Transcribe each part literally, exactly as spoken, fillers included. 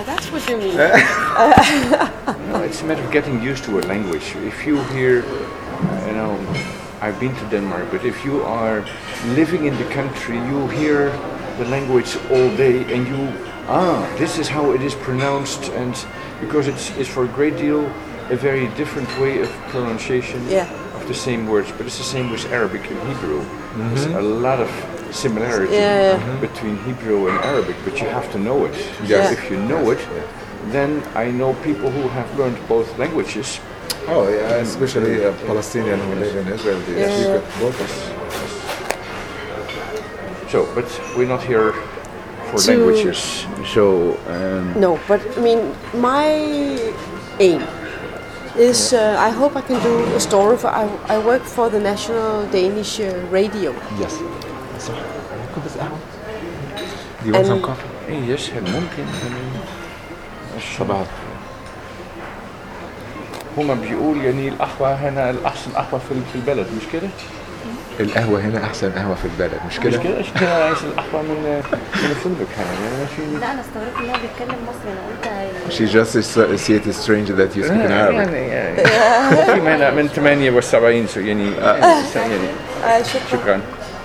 Ah, that's what you mean. No, it's a matter of getting used to a language. If you hear, you know, I've been to Denmark, but if you are living in the country, you hear the language all day, and you, ah, this is how it is pronounced, and because it's, it's for a great deal a very different way of pronunciation Yeah. of the same words, but it's the same with Arabic and Hebrew. There's a lot of similarity Yeah. between Hebrew and Arabic, but you have to know it. Yes. If you know it, then I know people who have learned both languages. Oh, yeah, especially uh, Palestinian who live in Israel, they Yeah. speak it both. So, but we're not here for To- languages. So, um, No, but I mean, my aim is uh, I hope I can do a story for. I, I work for the National Danish uh, Radio. Yes. So, do you want some And- coffee? إيه، يسهل ممكن يعني طبعا. هما بيقول يعني القهوة هنا الأحسن قهوة في في البلد، مش كده؟ القهوة هنا أحسن قهوة في البلد، مش مش كده؟ كده؟ عشان كده عايز القهوة من من الفندق هنا يعني ماشي. لا انا استغربت ان هو بيتكلم مصري، انا قلت هي- She just is, see it is strange that you speak in Arabic. يعني يعني في من من ثمانية وسبعين سو يعني يعني آه، شكرا. شكرا.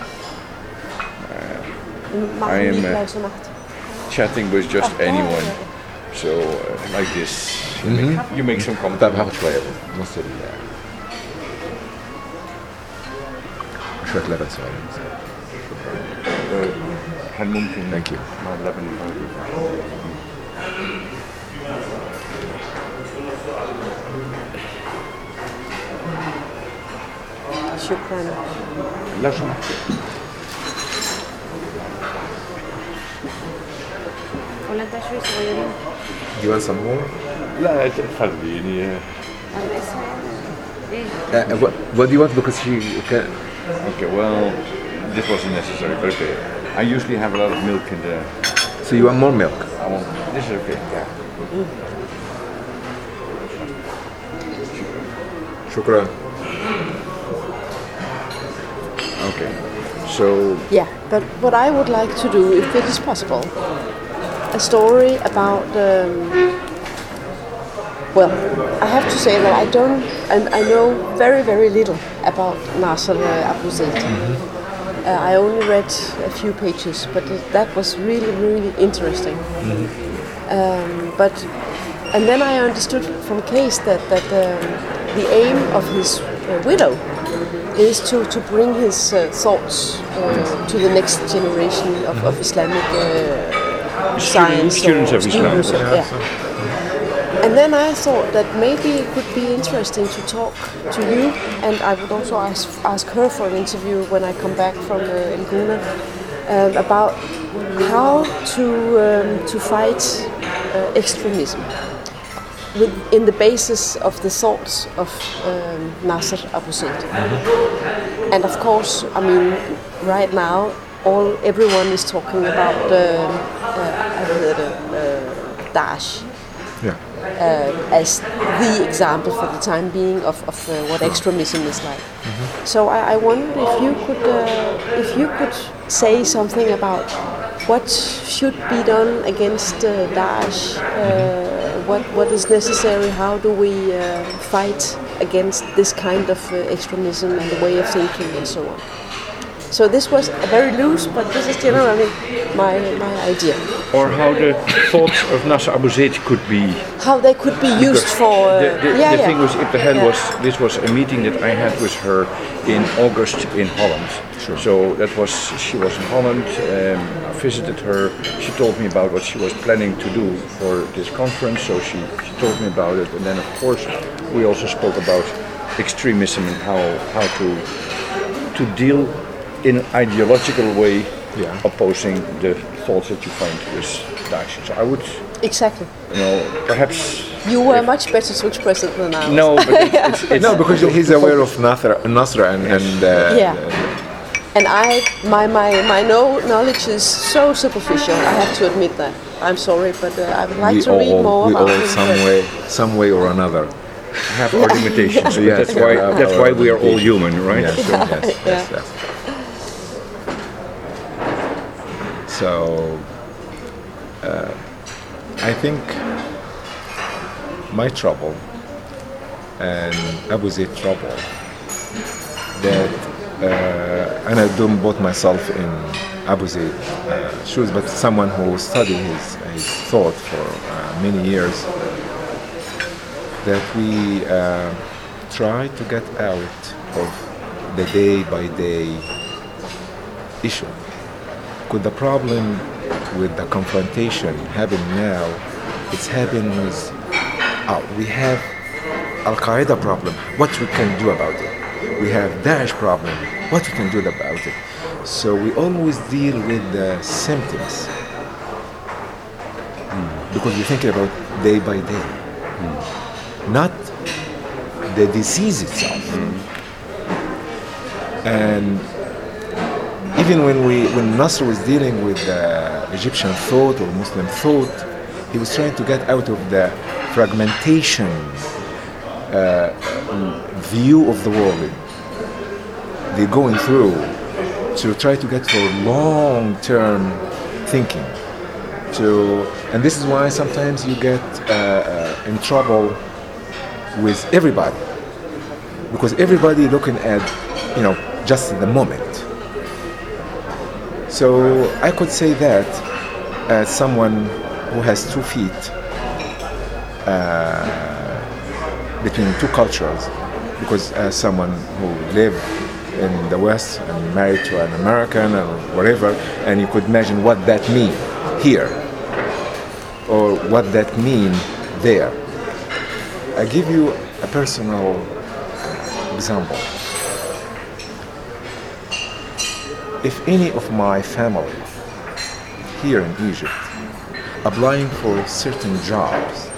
معلومات I am, uh, لو سمحت. Chatting with just anyone. So uh, like this, you, make, you make some comments. طب هاخد شوية نص ال شوية لبن صغيرين. هل ممكن Thank you. مع اللبن؟ شكرا. لو سمحت. ولا انت شوي صغيرين؟ Do you want some more? لا تخلي يعني انا اسمع ايه؟ Uh, what, what do you want? Because she can. okay. Well, this wasn't necessary, but okay. I usually have a lot of milk in the. So you want more milk? I want, this is okay. Yeah. شكرا. Okay. So Yeah, but what I would like to do, if it is possible, a story about. Um, well, I have to say that I don't, and I know very, very little about Nasser uh, Abu Zaid. Uh, I only read a few pages, but it, that was really, really interesting. Um, but and then I understood from Case that that um, the aim of his uh, widow is to, to bring his uh, thoughts uh, to the next generation of, of Islamic uh, science students or of Islam. students of- yeah. And then I thought that maybe it could be interesting to talk to you, and I would also ask, ask her for an interview when I come back from uh, Nguna um, about how to um, to fight uh, extremism with, in the basis of the thoughts of um, Nasser Abu Zaid. And of course, I mean, right now, all everyone is talking about um, uh, uh, Daesh Yeah. uh, as the example for the time being of, of uh, what extremism is like. So I, I wondered if you could uh, if you could say something about what should be done against uh, Daesh, uh, what what is necessary, how do we uh, fight against this kind of uh, extremism and the way of thinking and so on. So this was very loose, but this is generally my my idea. or how the thoughts of Nasser Abu Zaid could be. How they could be used for uh, The, the, yeah, the yeah. thing with Ibtihal Yeah. was this was a meeting that I had with her in August in Holland. Sure. So that was she was in Holland. Um, I visited her. She told me about what she was planning to do for this conference. So she, she told me about it, and then of course we also spoke about extremism and how how to to deal in an ideological way, Yeah. opposing the thoughts that you find with Daesh. So I would, Exactly. you know, perhaps. You were if- much better to express it than I was. No, but it's, it's, it's No, because he's aware of Nasra, Nasra and, and uh, Yeah. And I, my, my, my no knowledge is so superficial. I have to admit that. I'm sorry, but uh, I would like we to read all, more we about all him. some way, some way or another. have our limitations. But Yes, that's we why have that's our why we are all limitations. human, right? Yes, So- yes, yes, Yeah. yes. So, uh, I think my trouble and Abu Zaid trouble that uh, and I don't put myself in Abu Zaid uh, shoes, but someone who studied his, his thought for uh, many years, that we uh, try to get out of the day-by-day issue. Because the problem with the confrontation happening now, it's happening with, uh, we have Al-Qaeda problem, what we can do about it. We have Daesh problem, what we can do about it. So we always deal with the symptoms. Mm. Because we're thinking about day by day, mm. not the disease itself. Mm. And even when we, when Nasr was dealing with the Egyptian thought or Muslim thought, he was trying to get out of the fragmentation uh, view of the world they're going through to try to get for long-term thinking. To, and this is why sometimes you get uh, uh, in trouble with everybody, because everybody looking at, you know, just the moment. So I could say that as someone who has two feet uh, between two cultures, because as someone who lived in the West and married to an American or whatever, and you could imagine what that mean here or what that mean there. I give you a personal example. If any of my family here in Egypt applying for certain jobs,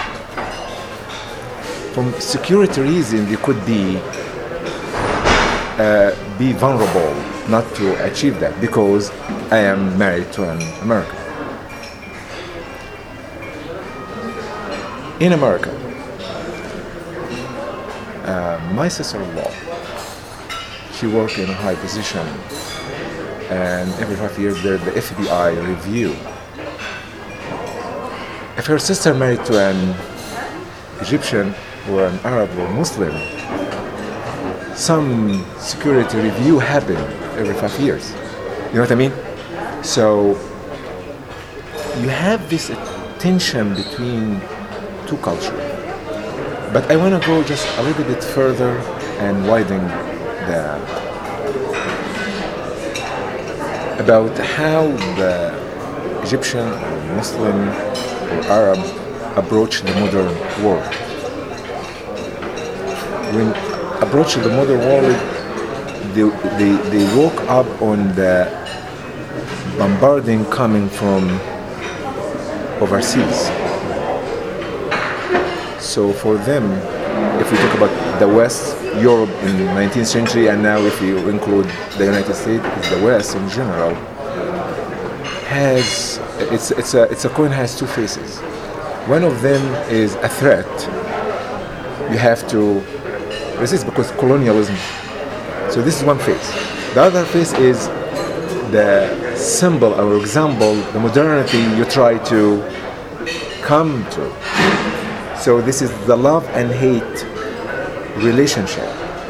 from security reasons they could be uh, be vulnerable not to achieve that because I am married to an American. In America, uh, my sister-in-law, she worked in a high position, and every five years there's the F B I review. If her sister married to an Egyptian or an Arab or Muslim, some security review happen every five years. You know what I mean? So you have this tension between two cultures. But I want to go just a little bit further and widen the about how the Egyptian or Muslim or Arab approach the modern world. When approach the modern world, they, they, they woke up on the bombarding coming from overseas. So for them, if we talk about the West, Europe in the nineteenth century, and now if you include the United States, the West in general, has, it's, it's, a, it's a coin has two faces. One of them is a threat. You have to resist because colonialism. So this is one face. The other face is the symbol or example, the modernity you try to come to. So this is the love and hate relationship.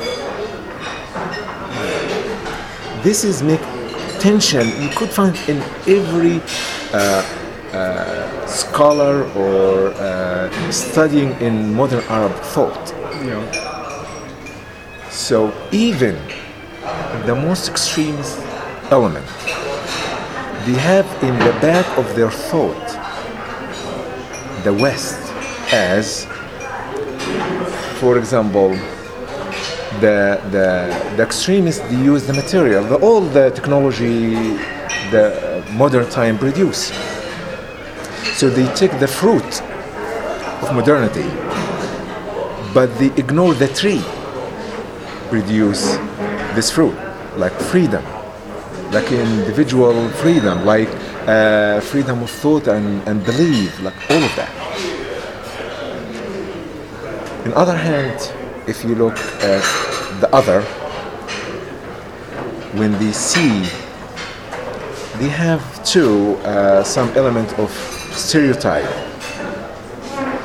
This is make tension you could find in every uh, uh, scholar or uh, studying in modern Arab thought. You know. So even the most extreme element, they have in the back of their thought the West as, for example, the the the extremists, they use the material, the, all the technology the modern time produce. So they take the fruit of modernity, but they ignore the tree produce this fruit, like freedom, like individual freedom, like uh, freedom of thought and, and belief, like all of that. On the other hand, if you look at the other, when they see, they have too uh, some element of stereotype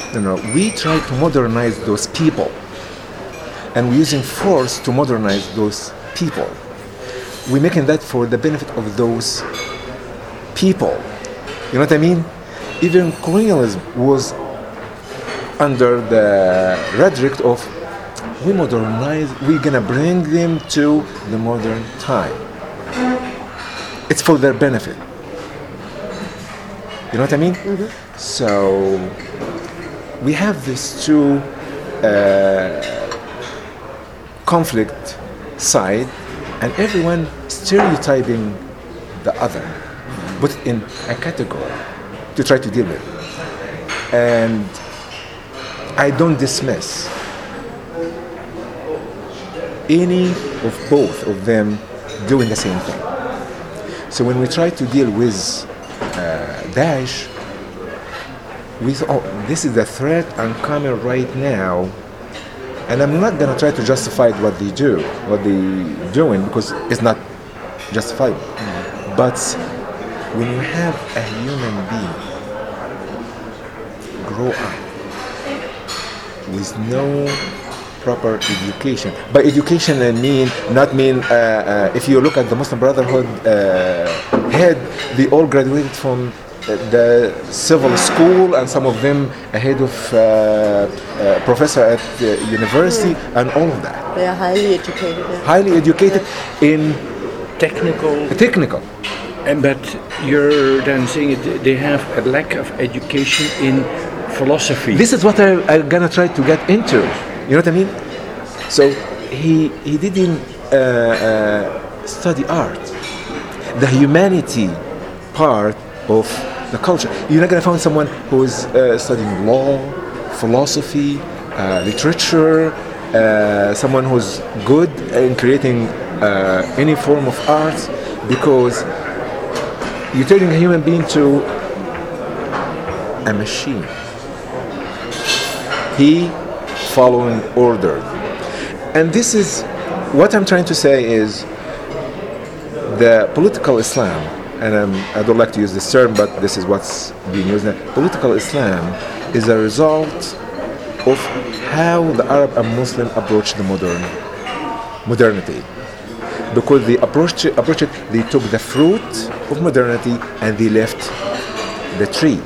No, no. We try to modernize those people, and we're using force to modernize those people. We're making that for the benefit of those people. You know what I mean? Even colonialism was under the rhetoric of we modernize, we're gonna bring them to the modern time. It's for their benefit. You know what I mean? Mm-hmm. So we have these two uh, conflict side, and everyone stereotyping the other, put it in a category to try to deal with it. And I don't dismiss any of both of them doing the same thing. So when we try to deal with uh, Daesh, we thought, oh, this is the threat coming right now, and I'm not going to try to justify what they do, what they doing, because it's not justifiable. Mm-hmm. But when you have a human being grow up with no proper education. By education I mean, not mean, uh, uh, if you look at the Muslim Brotherhood uh, head, they all graduated from the civil school, and some of them ahead of uh, uh, professor at the university, mm. and all of that. They are highly educated. Yeah. Highly educated yeah. in technical. Technical. And but you're then saying it, they have a lack of education in philosophy. This is what I, I'm gonna try to get into. You know what I mean? So he he didn't uh, uh, study art, the humanity part of the culture. You're not gonna find someone who is uh, studying law, philosophy, uh, literature, uh, someone who's good in creating uh, any form of art, because you're turning a human being to a machine. He following order. And this is what I'm trying to say is the political Islam, and I'm, I don't like to use this term, but this is what's being used now. Political Islam is a result of how the Arab and Muslim approach the modern modernity. Because they approached it, approached it, they took the fruit of modernity and they left the tree.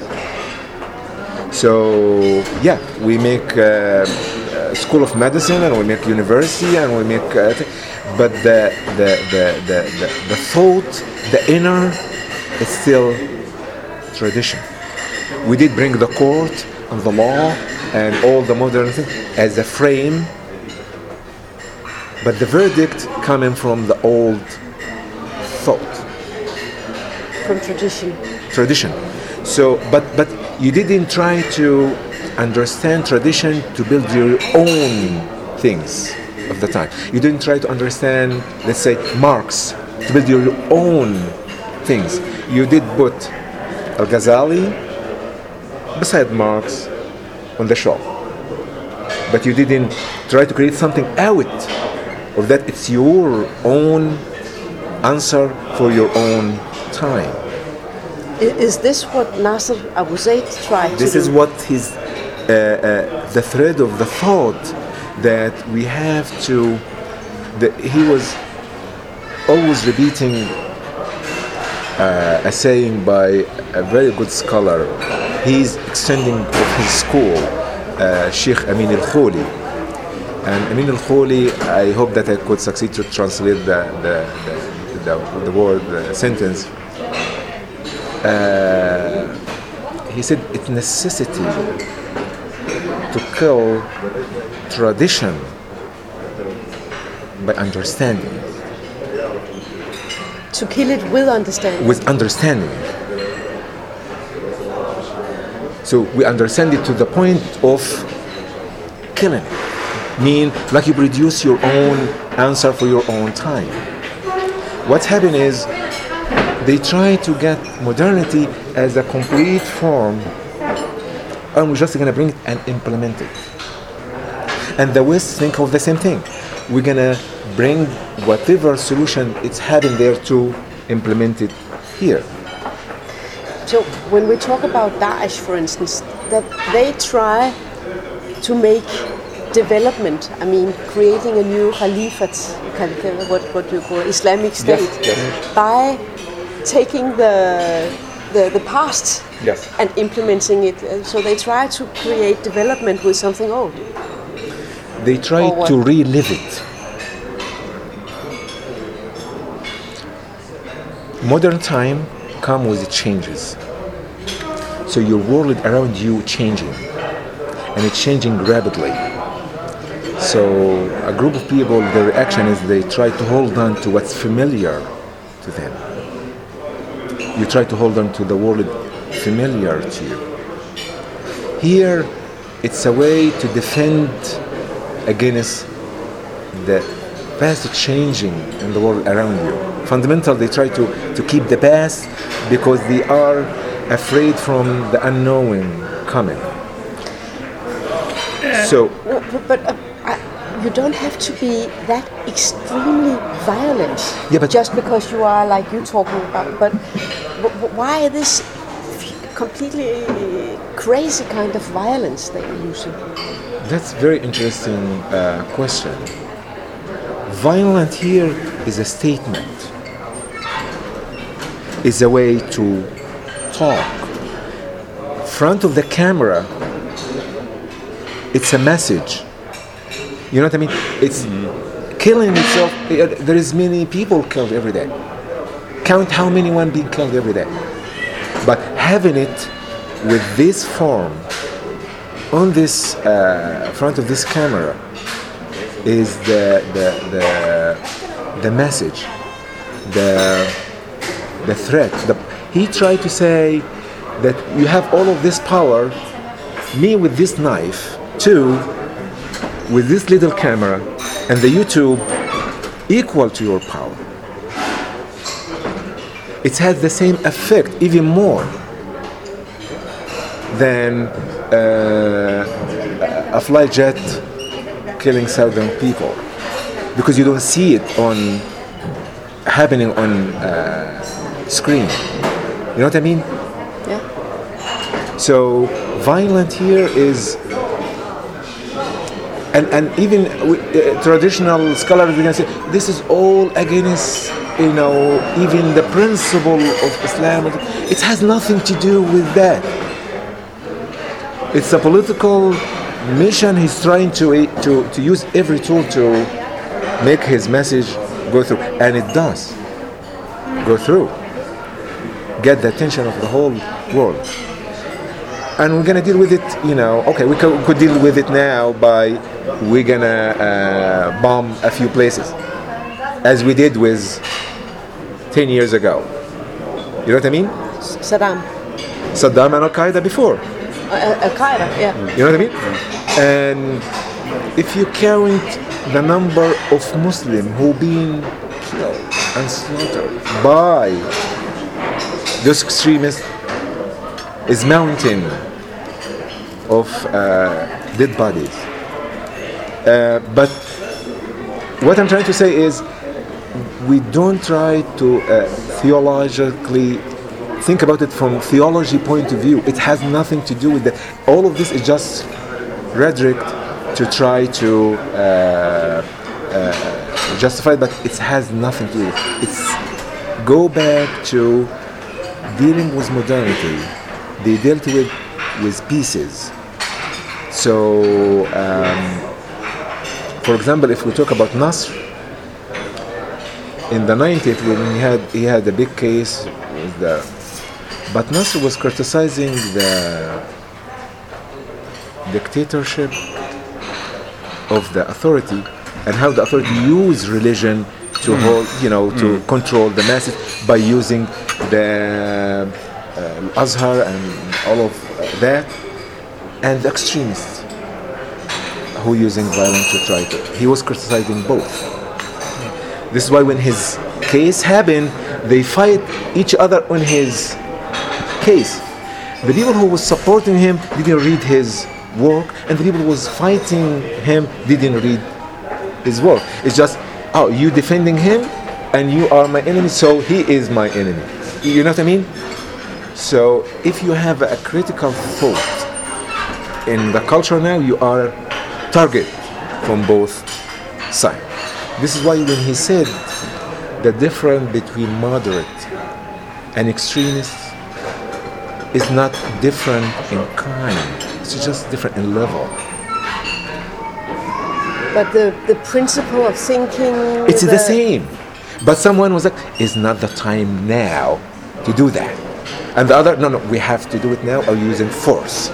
So yeah, we make uh, uh, school of medicine, and we make university, and we make, uh, but the the, the the the the thought, the inner, is still tradition. We did bring the court and the law and all the modern things as a frame, but the verdict coming from the old thought, from tradition. Tradition. So, but but. You didn't try to understand tradition to build your own things of the time. You didn't try to understand, let's say, Marx to build your own things. You did put Al-Ghazali beside Marx on the shelf. But you didn't try to create something out of that. It's your own answer for your own time. Is this what Nasser Abu Zaid tried this to do? This is what his, uh, uh, the thread of the thought that we have to, the, he was always repeating uh, a saying by a very good scholar. He's extending of his school, uh, Sheikh Amin al-Kholi. And Amin al-Kholi, I hope that I could succeed to translate the, the, the, the, the word, the sentence. Uh, he said it's necessity to kill tradition by understanding. To kill it with understanding. With understanding. So we understand it to the point of killing it. Mean like you produce your own answer for your own time. What's happening is they try to get modernity as a complete form, and we're just going to bring it and implement it. And the West think of the same thing. We're going to bring whatever solution it's having there to implement it here. So when we talk about Daesh, for instance, that they try to make development. I mean, creating a new caliphate, what what you call Islamic State, Yes, yes. by taking the the, the past Yes. and implementing it. Uh, So they try to create development with something old. They try Or what? to relive it. Modern time come with changes. So your world around you changing, and it's changing rapidly. So a group of people, their reaction is they try to hold on to what's familiar to them. You try to hold on to the world familiar to you. Here, it's a way to defend against the fast changing in the world around you. Fundamentally, they try to, to keep the past because they are afraid from the unknown coming. So, No, but, but uh, I, you don't have to be that extremely violent. Yeah, but- just because you are like you talking about. But w- w- why this f- completely crazy kind of violence that you're using? that's a very interesting uh, question. Violent here is a statement. Is a way to talk. Front of the camera, it's a message. You know what I mean? It's killing itself. There is many people killed every day. Count how many one being killed every day. But having it with this form on this uh, front of this camera is the the the, the message, the the threat. The, he tried to say that you have all of this power, me with this knife, too, with this little camera, and the YouTube equal to your power. It has the same effect, even more, than uh, a fly jet killing southern people, because you don't see it on happening on uh, screen. You know what I mean? Yeah. So violent here is, and and even uh, traditional scholars are going to say this is all against, you know, even the principle of Islam. It has nothing to do with that. It's a political mission. He's trying to to to use every tool to make his message go through, and it does go through. Get the attention of the whole world. And we're gonna deal with it, you know, okay, we could, could deal with it now by, we're gonna uh, bomb a few places, as we did with ten years ago. You know what I mean? Saddam, Saddam and Al-Qaeda before. uh, Al Qaeda. Yeah. You know what I mean? And if you count the number of Muslims who been killed and slaughtered by those extremists, is mountain of uh, dead bodies. Uh, but what I'm trying to say is, we don't try to uh, theologically think about it from theology point of view. It has nothing to do with that. All of this is just rhetoric to try to uh, uh, justify, but it has nothing to do with it. It's go back to dealing with modernity. They dealt with with pieces. So, um, for example, if we talk about Nasr, in the nineties when he had he had a big case with the, but Nasr was criticizing the dictatorship of the authority and how the authority used religion to mm. hold, you know, to mm. control the masses by using the uh, Azhar and all of that, and the extremists who using violence to try to. He was criticizing both. This is why when his case happened, they fight each other on his case. The people who was supporting him didn't read his work, and the people who was fighting him didn't read his work. It's just, oh, you defending him, and you are my enemy, so he is my enemy. You know what I mean? So if you have a critical thought in the culture now, you are target from both sides. This is why when he said the difference between moderate and extremists is not different in kind, it's just different in level. But the, the principle of thinking... It's the, the same. But someone was like, it's not the time now to do that. And the other, no, no, we have to do it now or using force.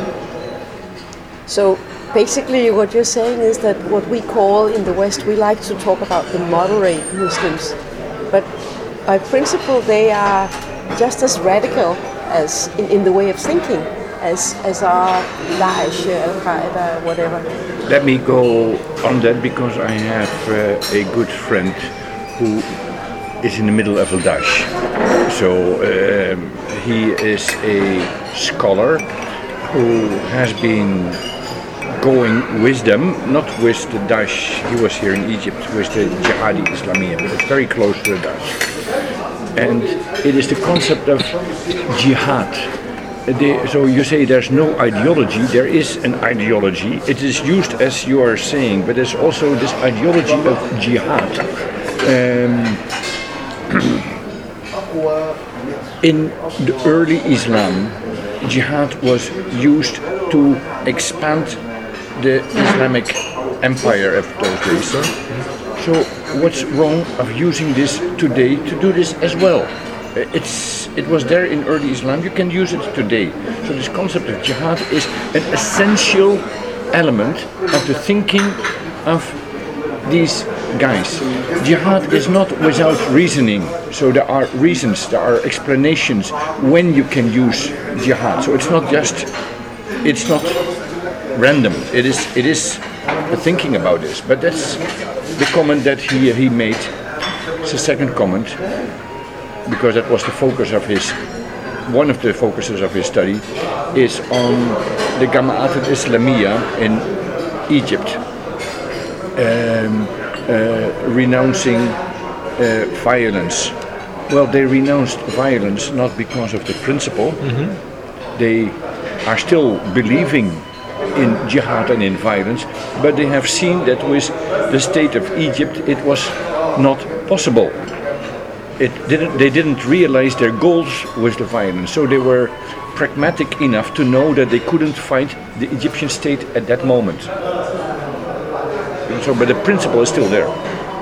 So basically what you're saying is that what we call in the West, we like to talk about the moderate Muslims. But by principle, they are just as radical as in, in the way of thinking as, as are Daesh, Al-Qaeda, whatever. Let me go on that because I have uh, a good friend who is in the middle of Al-Daesh. So um, he is a scholar who has been going with them, not with the Daesh, he was here in Egypt, with the Jihadi Islamiyah, but it's very close to the Daesh. And it is the concept of jihad. The, so you say there's no ideology, there is an ideology. It is used as you are saying, but there's also this ideology of jihad. Um, in the early Islam, jihad was used to expand the Islamic empire of those days. So what's wrong of using this today to do this as well? It's, it was there in early Islam, you can use it today. So this concept of jihad is an essential element of the thinking of these guys. Jihad is not without reasoning, so there are reasons, there are explanations when you can use jihad. So it's not just, it's not random, it is, it is a thinking about this. But that's the comment that he, he made. It's the second comment, because that was the focus of his, one of the focuses of his study, is on the Jama'at al-Islamiyah in Egypt, um, uh, renouncing uh, violence. Well, they renounced violence not because of the principle, mm-hmm. They are still believing in jihad and in violence, but they have seen that with the state of Egypt it was not possible. It didn't, they didn't realize their goals with the violence, so they were pragmatic enough to know that they couldn't fight the Egyptian state at that moment. So, but the principle is still there.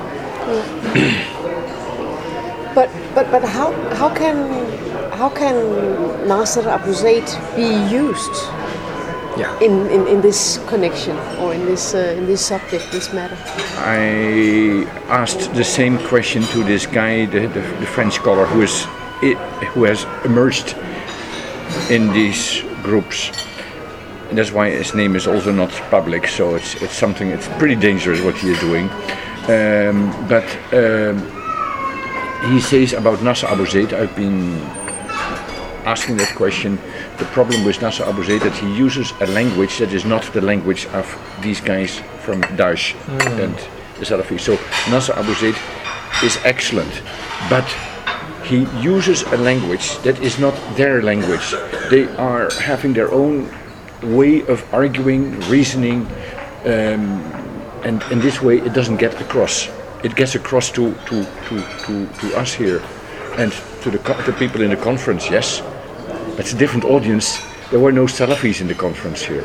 but but but how how can how can Nasser Abu Zaid be used? Yeah. In, in, in this connection or in this uh, in this subject, this matter? I asked the same question to this guy, the, the, the French scholar who is who has emerged in these groups. And that's why his name is also not public. So it's it's something. It's pretty dangerous what he is doing. Um, but um, he says about Nasser Abu Zaid. I've been asking that question. The problem with Nasser Abu Zaid that he uses a language that is not the language of these guys from Daesh mm. and the Salafis. So Nasser Abu Zaid is excellent, but he uses a language that is not their language. They are having their own way of arguing, reasoning, um, and in this way it doesn't get across. It gets across to to, to, to, to us here and to the, co- the people in the conference, yes. It's a different audience. There were no Salafis in the conference here.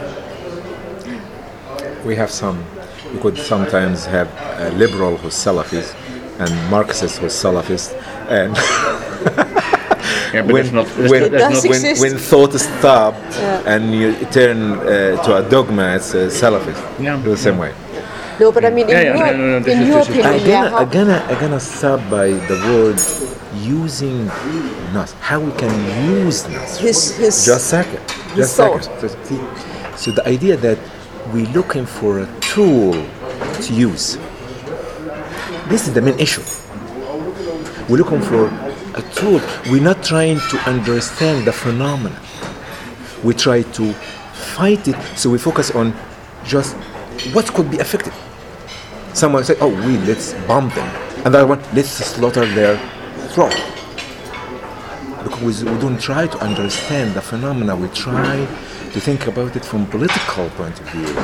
We have some. We could sometimes have a liberal who's Salafis and Marxist who's Salafist. And yeah, but when, that's not, that's when, that's not when, when thought stopped yeah. and you turn uh, to a dogma, it's uh, Salafist. Yeah. The same yeah. way. No, but I mean, in yeah, yeah, your, no, no, no, in is, your is, opinion, I'm gonna, yeah, I'm gonna, I'm gonna stop by the word using Nas. How we can use Nas? His, his, just a second. Just a second. So the idea that we're looking for a tool to use. This is the main issue. We're looking for a tool. We're not trying to understand the phenomenon. We try to fight it. So we focus on just what could be affected. Someone say, oh, we let's bomb them. Another one, let's slaughter their throat. Because we don't try to understand the phenomena. We try to think about it from political point of view.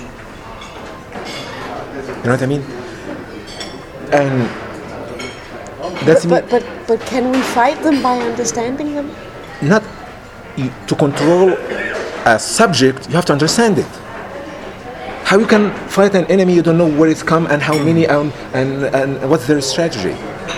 You know what I mean? And that's But, but, but, but can we fight them by understanding them? not you, to control a subject, you have to understand it. How you can fight an enemy you don't know where it's come and how many um, and, and what's their strategy?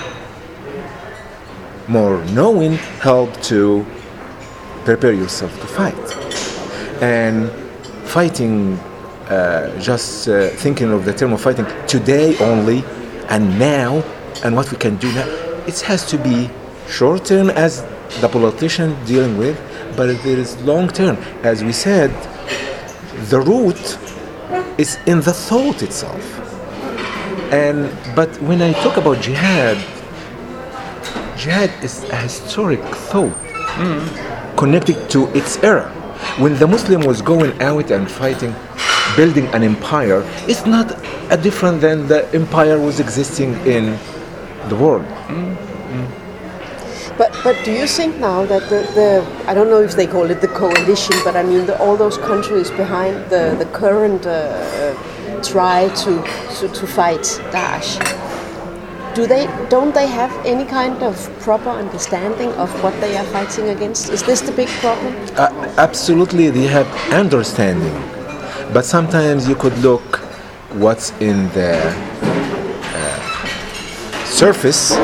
More knowing help to prepare yourself to fight. And fighting, uh, just uh, thinking of the term of fighting today only and now and what we can do now, it has to be short term as the politician dealing with, but there is long term. As we said, the root is in the thought itself. And but when I talk about jihad, jihad is a historic thought mm. connected to its era. When the Muslim was going out and fighting, building an empire, it's not a different than the empire was existing in the world. Mm. Mm. But but do you think now that the, the I don't know if they call it the coalition, but I mean the, all those countries behind the the current uh, try to, to to fight Daesh, do they don't they have any kind of proper understanding of what they are fighting against? Is this the big problem? Uh, absolutely, they have understanding, but sometimes you could look what's in the uh, surface.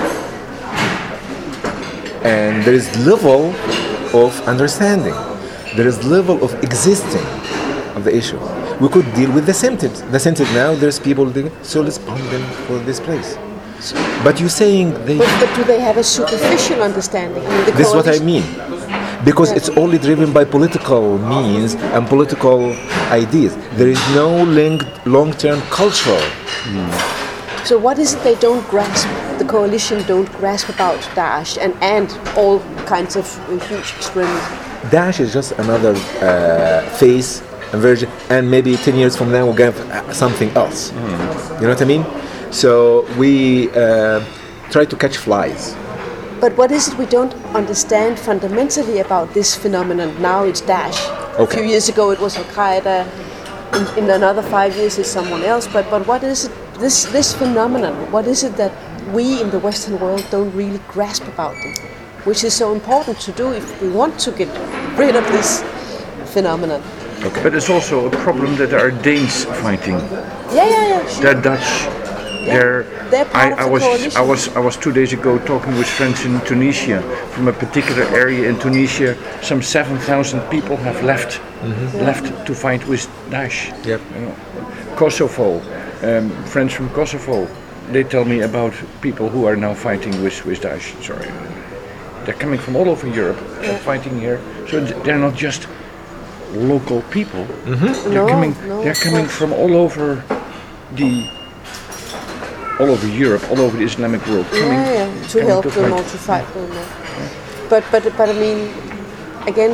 And there is level of understanding. There is level of existing of the issue. We could deal with the symptoms. The symptoms now, there's people doing, so let's bomb them for this place. So, but you're saying they... But, but do they have a superficial understanding? I mean, the this is what I mean. Because yeah. it's only driven by political means and political ideas. There is no linked long-term cultural. Mm. So what is it they don't grasp, the coalition don't grasp about Daesh and, and all kinds of huge experiments? Daesh is just another uh, phase and version, and maybe ten years from now we'll get something else. Mm. You know what I mean? So we uh, try to catch flies. But what is it we don't understand fundamentally about this phenomenon? Now it's Daesh. Okay. A few years ago it was Al-Qaeda. In, in another five years it's someone else. But but what is it? This this phenomenon, what is it that we in the Western world don't really grasp about them, which is so important to do if we want to get rid of this phenomenon? Okay. But it's also a problem that there are Danes fighting. Yeah, yeah, yeah. Sure. They're Dutch. Yeah, they're, they're part I, of I the was coalition. I was I was two days ago talking with friends in Tunisia. From a particular area in Tunisia, some seven thousand people have left mm-hmm. yeah. left to fight with Daesh. Yep. You know, Kosovo. Um, friends from Kosovo, they tell me about people who are now fighting with, with Daesh. Sorry, they're coming from all over Europe yeah. and fighting here. So they're not just local people. Mm-hmm. They're no, coming. No, they're coming from all over the, all over Europe, all over the Islamic world. Coming, yeah, yeah. To help to them or to fight them. Yeah. But but but I mean, again,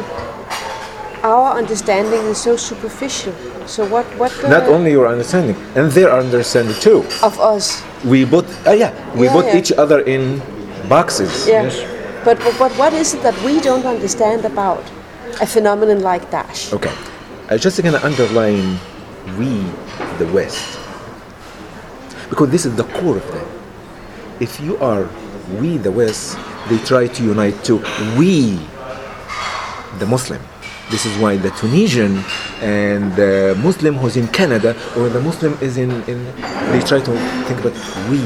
our understanding is so superficial. So what? What? Uh, Not only your understanding, and their understanding too. Of us. We put, uh, yeah, we yeah, put yeah. each other in boxes. Yeah. Yes. But, but but what is it that we don't understand about a phenomenon like Daesh? Okay, I just gonna underline we, the West, because this is the core of that. If you are we, the West, they try to unite to we, the Muslim. This is why the Tunisian and the Muslim who's in Canada or the Muslim is in, in they try to think about we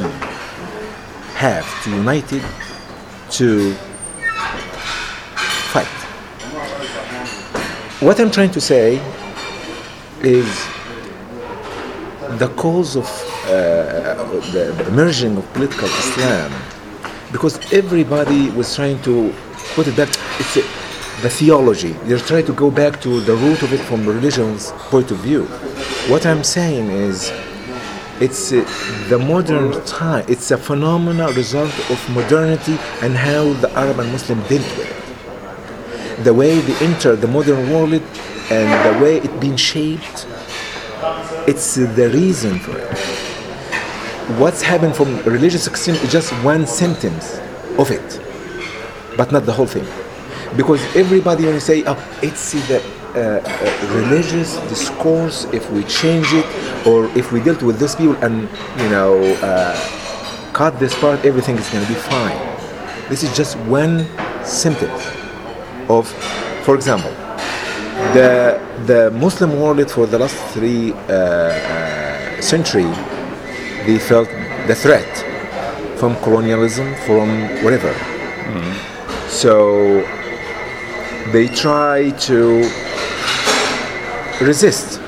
have to unite it to fight. What I'm trying to say is the cause of uh, the, the emerging of political Islam, because everybody was trying to put it that it's a, the theology. They're trying to go back to the root of it from the religion's point of view. What I'm saying is, it's uh, the modern time. It's a phenomenal result of modernity and how the Arab and Muslim dealt with it. The way they enter the modern world and the way it's been shaped, it's uh, the reason for it. What's happened from religious extremism is just one sentence of it, but not the whole thing. Because everybody when you say, oh, it's the uh, uh, religious discourse, if we change it, or if we dealt with these people and, you know, uh, cut this part, everything is going to be fine. This is just one symptom of, for example, the the Muslim world for the last three uh, uh, century, they felt the threat from colonialism, from whatever. Mm-hmm. So they try to resist.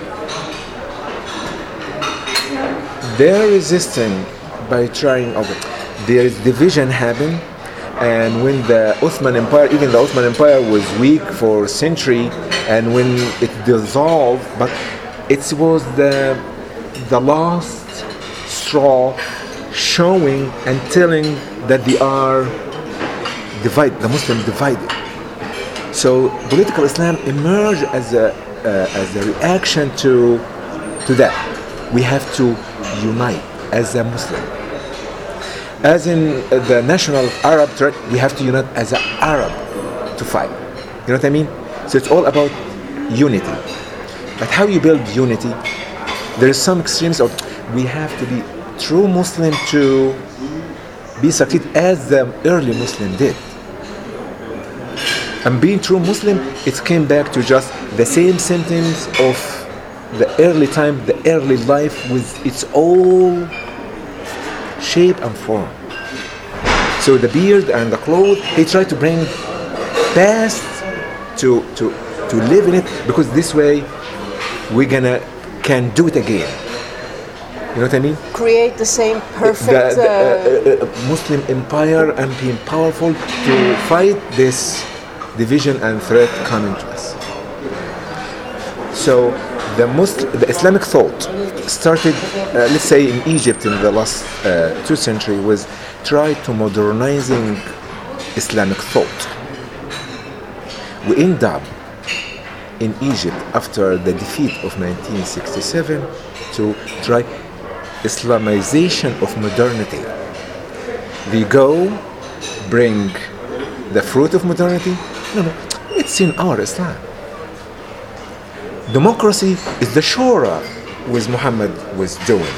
They're resisting by trying. Okay, there is division happen, and when the Ottoman Empire, even the Ottoman Empire was weak for a century, and when it dissolved, but it was the the last straw, showing and telling that they are divided, the Muslim divided. So political Islam emerged as a uh, as a reaction to to that. We have to unite as a Muslim. As in the national Arab threat, we have to unite as an Arab to fight. You know what I mean? So it's all about unity. But how you build unity? There is some extremes of we have to be true Muslim to be succeed as the early Muslim did. And being true Muslim, it came back to just the same symptoms of the early time, the early life with its own shape and form. So the beard and the clothes, he tried to bring past to to to live in it, because this way we're gonna can do it again. You know what I mean? Create the same perfect the, the, uh, uh, uh, Muslim empire and being powerful to fight this division and threat coming to us. So the Muslim, the Islamic thought started, uh, let's say, in Egypt in the last uh, two centuries, was try to modernizing Islamic thought. We end up in Egypt after the defeat of nineteen sixty-seven to try Islamization of modernity. We go bring the fruit of modernity. No, no, it's in our Islam. Democracy is the shura which Muhammad was doing.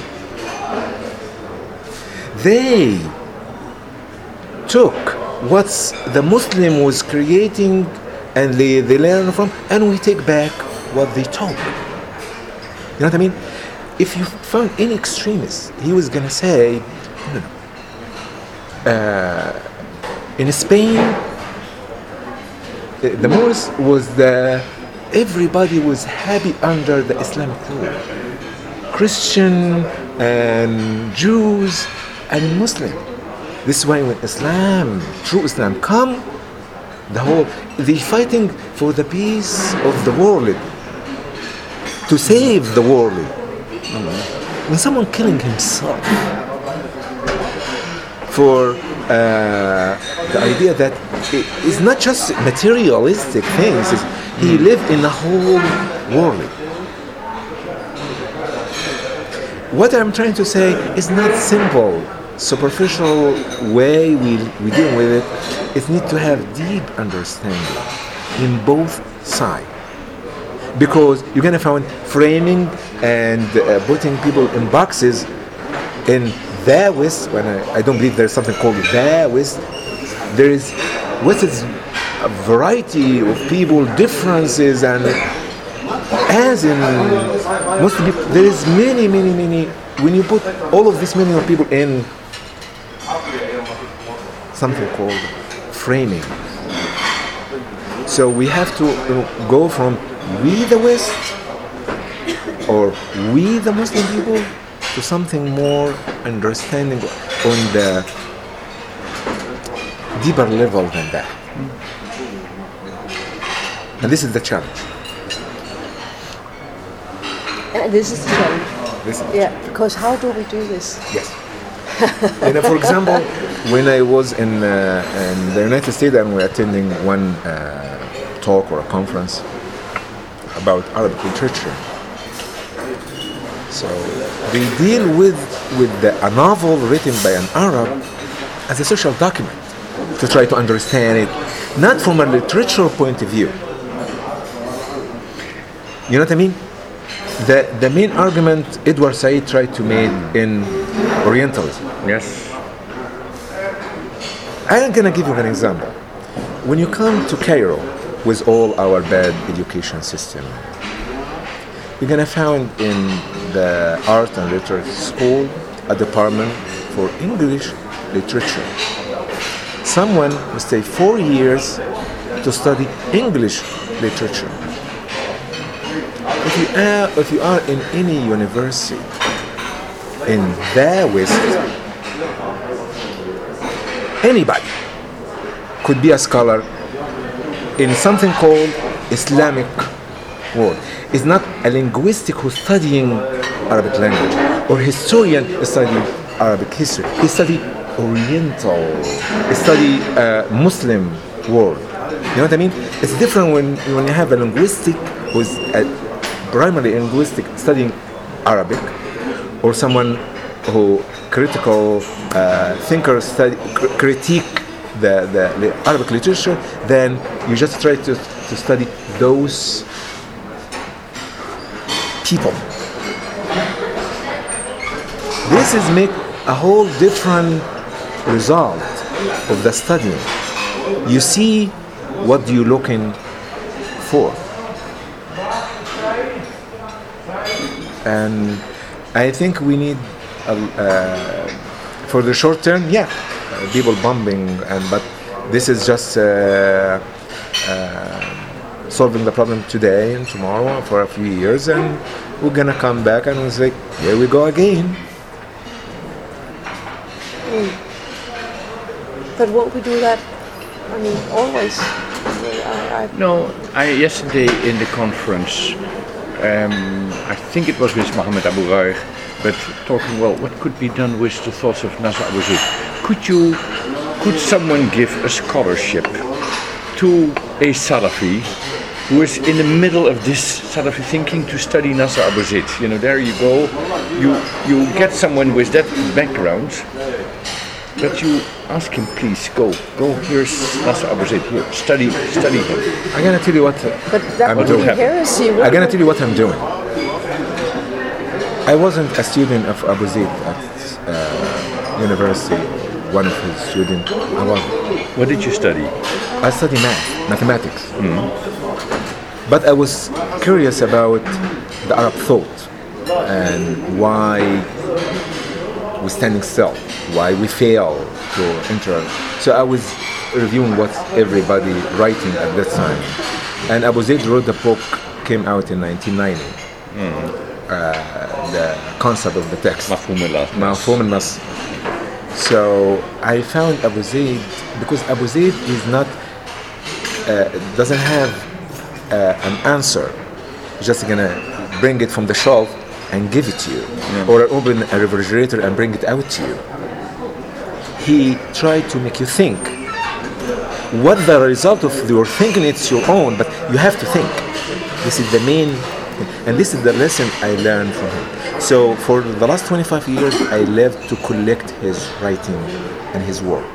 They took what the Muslim was creating and they, they learn from, and we take back what they took. You know what I mean? If you found any extremist, he was gonna say, no, no. Uh, in Spain, the Moors was the, everybody was happy under the Islamic rule. Christian and Jews and Muslim. This is why when Islam, true Islam come, the whole, they fighting for the peace of the world, to save the world. Mm-hmm. When someone killing himself for uh, the idea that it is not just materialistic things, it's, he lived in the whole world. What I'm trying to say is not simple, superficial way we, we deal with it. It needs to have deep understanding in both sides. Because you're going to find framing and uh, putting people in boxes in the West, when I, I don't believe there's something called the West. There is, West is a variety of people, differences, and as in most people, there is many, many, many, when you put all of these many people in something called framing. So we have to go from we the West or we the Muslim people to something more understanding on the deeper level than that. And this is the challenge. Uh, this is the challenge. This is Yeah, because how do we do this? Yes. And uh, for example, when I was in, uh, in the United States and we were attending one uh, talk or a conference about Arabic literature. So they deal with with the, a novel written by an Arab as a social document to try to understand it, not from a literatural point of view. You know what I mean? The the main argument Edward Said tried to make in Orientalism. Yes. I'm gonna give you an example. When you come to Cairo with all our bad education system, you're gonna find in the art and literature school a department for English literature. Someone will stay four years to study English literature. If you are, if you are in any university in the West, anybody could be a scholar in something called Islamic world. It's not a linguistic who's studying Arabic language or historian studying Arabic history. He study Oriental, he study uh, Muslim world. You know what I mean? It's different when, when you have a linguistic who's a primarily linguistic studying Arabic, or someone who critical uh, thinker study, cr- critique the, the, the Arabic literature, then you just try to, to study those people. This is make a whole different result of the studying. You see what you're looking for. And I think we need, uh, uh, for the short term, yeah, uh, people bombing, and but this is just uh, uh, solving the problem today and tomorrow for a few years, and we're gonna come back and we'll say, here we go again. Mm. But won't we do that? I mean, always. I, I, No, I yesterday in the conference, um, I think it was with Mohammed Abu Raih, but talking, well, what could be done with the thoughts of Nasser Abu Zaid? Could you, could someone give a scholarship to a Salafi who is in the middle of this Salafi thinking to study Nasser Abu Zaid? You know, there you go, you, you get someone with that background, but you ask him, please, go, go, here's Nasser Abu Zaid, here, study, study him. I'm gonna tell you what but that I'm would doing. be heresy. I'm gonna tell you what I'm doing. I wasn't a student of Abu Zaid at uh, university, one of his students. I wasn't. What did you study? I studied math, mathematics. Mm. But I was curious about the Arab thought and why we're standing still, why we fail to enter. So I was reviewing what everybody writing at that time. And Abu Zaid wrote the book, came out in nineteen ninety. Mm. Uh, the concept of the text. Mafhum al-Nas. So I found Abu Zaid, because Abu Zaid is not, uh, doesn't have uh, an answer. He's just gonna bring it from the shelf and give it to you, yeah. Or open a refrigerator and bring it out to you. He tried to make you think. What the result of your thinking, it's your own, but you have to think. This is the main. And this is the lesson I learned from him. So for the last twenty-five years, I lived to collect his writing and his work.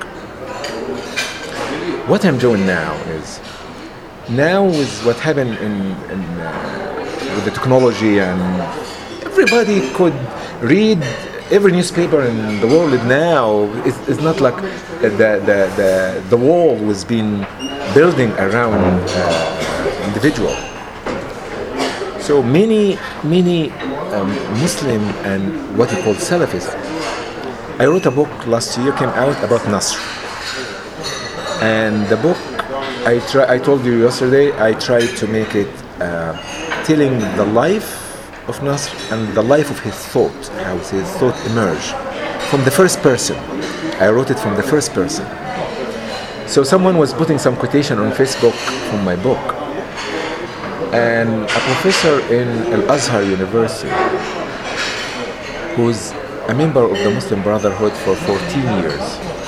What I'm doing now is, now with what happened in, in uh, with the technology, and everybody could read every newspaper in the world now. It's, it's not like the, the, the, the wall was being building around uh, individual. So many, many um, Muslim and what you call Salafis. I wrote a book last year, came out about Nasr. And the book, I try, I told you yesterday, I tried to make it uh, telling the life of Nasr and the life of his thought, how his thought emerged from the first person. I wrote it from the first person. So someone was putting some quotation on Facebook from my book. And a professor in Al-Azhar University, who's a member of the Muslim Brotherhood for fourteen years,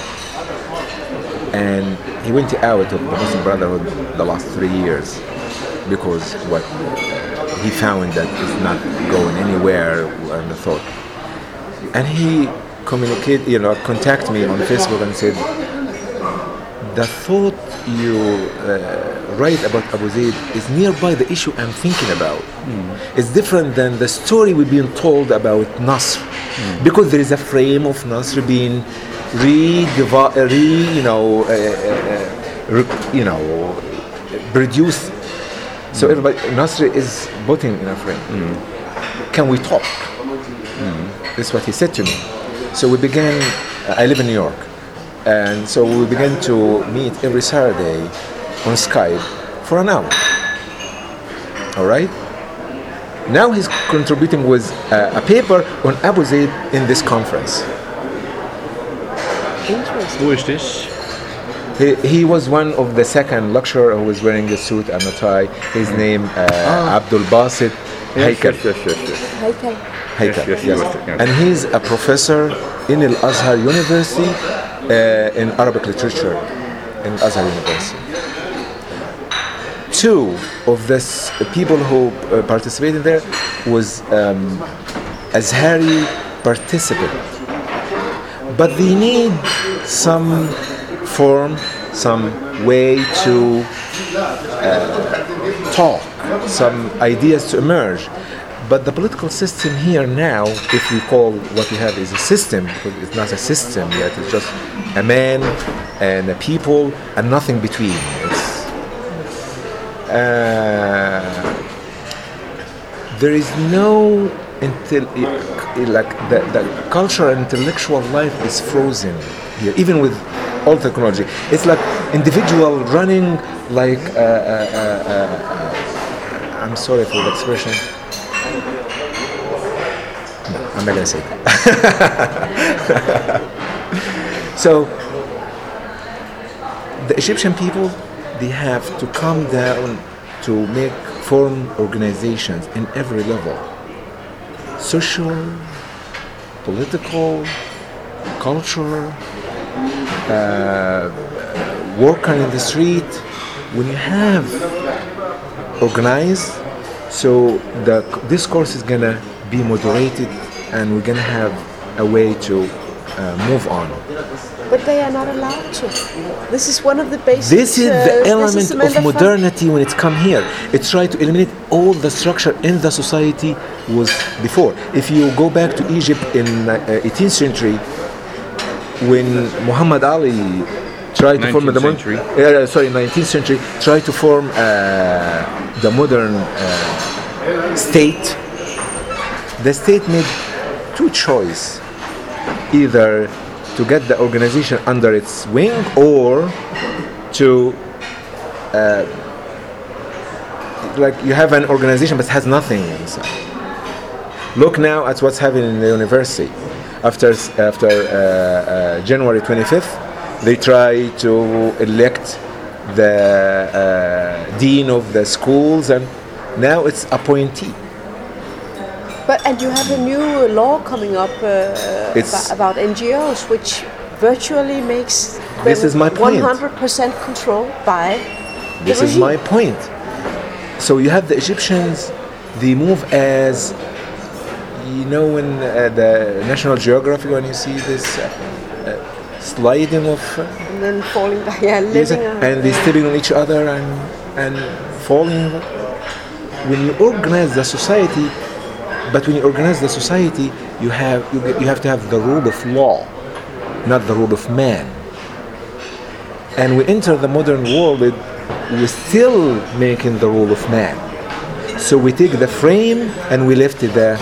and he went out of the Muslim Brotherhood the last three years because what he found that is not going anywhere and the thought. And he communicated, you know, contacted me on Facebook and said, the thought you uh, write about Abu Zaid is nearby the issue I'm thinking about. Mm. It's different than the story we've been told about Nasr, mm. because there is a frame of Nasr being re, re you know, uh, uh, re, you know, produced. So mm. everybody, Nasr is putting in a frame. Mm. Can we talk? Mm. This is what he said to me. So we began. I live in New York. And so we began to meet every Saturday on Skype for an hour. All right? Now he's contributing with uh, a paper on Abu Zaid in this conference. Interesting. Who is this? He, he was one of the second lecturer who was wearing a suit and a tie. His name, uh, ah. Abdul Basit yes, Haikal. Yes, yes, yes, yes. Haikal. Haikal, yes, yes, yes. yes. And he's a professor in Al Azhar University. Uh, in Arabic literature in Azhar University. Two of the people who uh, participated there was um, Azhari participant, but they need some form, some way to uh, talk, some ideas to emerge. But the political system here now, if we call what we have is a system, because it's not a system yet, it's just a man and a people and nothing between. It's, uh, there is no until like the, the cultural and intellectual life is frozen here, even with all technology. It's like individual running like uh, uh, uh, uh, I'm sorry for the expression. No, I'm not gonna say that. So the Egyptian people, they have to come down to make form organizations in every level. Social, political, cultural, uh, worker in the street. When you have organized, so the discourse is gonna be moderated, and we're gonna have a way to uh, move on. But they are not allowed to. This is one of the basic. This is the uh, element is of modernity when it's come here. It's try to eliminate all the structure in the society was before. If you go back to Egypt in uh, eighteenth century, when Muhammad Ali tried to form the century. Uh, sorry, nineteenth century, tried to form uh, the modern uh, state. The state made two choices: either to get the organization under its wing, or to uh, like you have an organization but has nothing inside. Look now at what's happening in the university. After after uh, uh, January twenty-fifth, they try to elect the uh, dean of the schools, and now it's appointee. But and you have a new law coming up uh, It's- about N G Os, which virtually makes This is my point. one hundred percent controlled by the This is regime. my point. So you have the Egyptians, they move as, you know, in uh, the National Geographic, when you see this uh, uh, sliding of, uh, And then falling down, yeah, yes, living on- and they stepping on each other and and falling. When you organize the society, but when you organize the society, you have you, you have to have the rule of law, not the rule of man. And we enter the modern world with we're still making the rule of man. So we take the frame and we lift the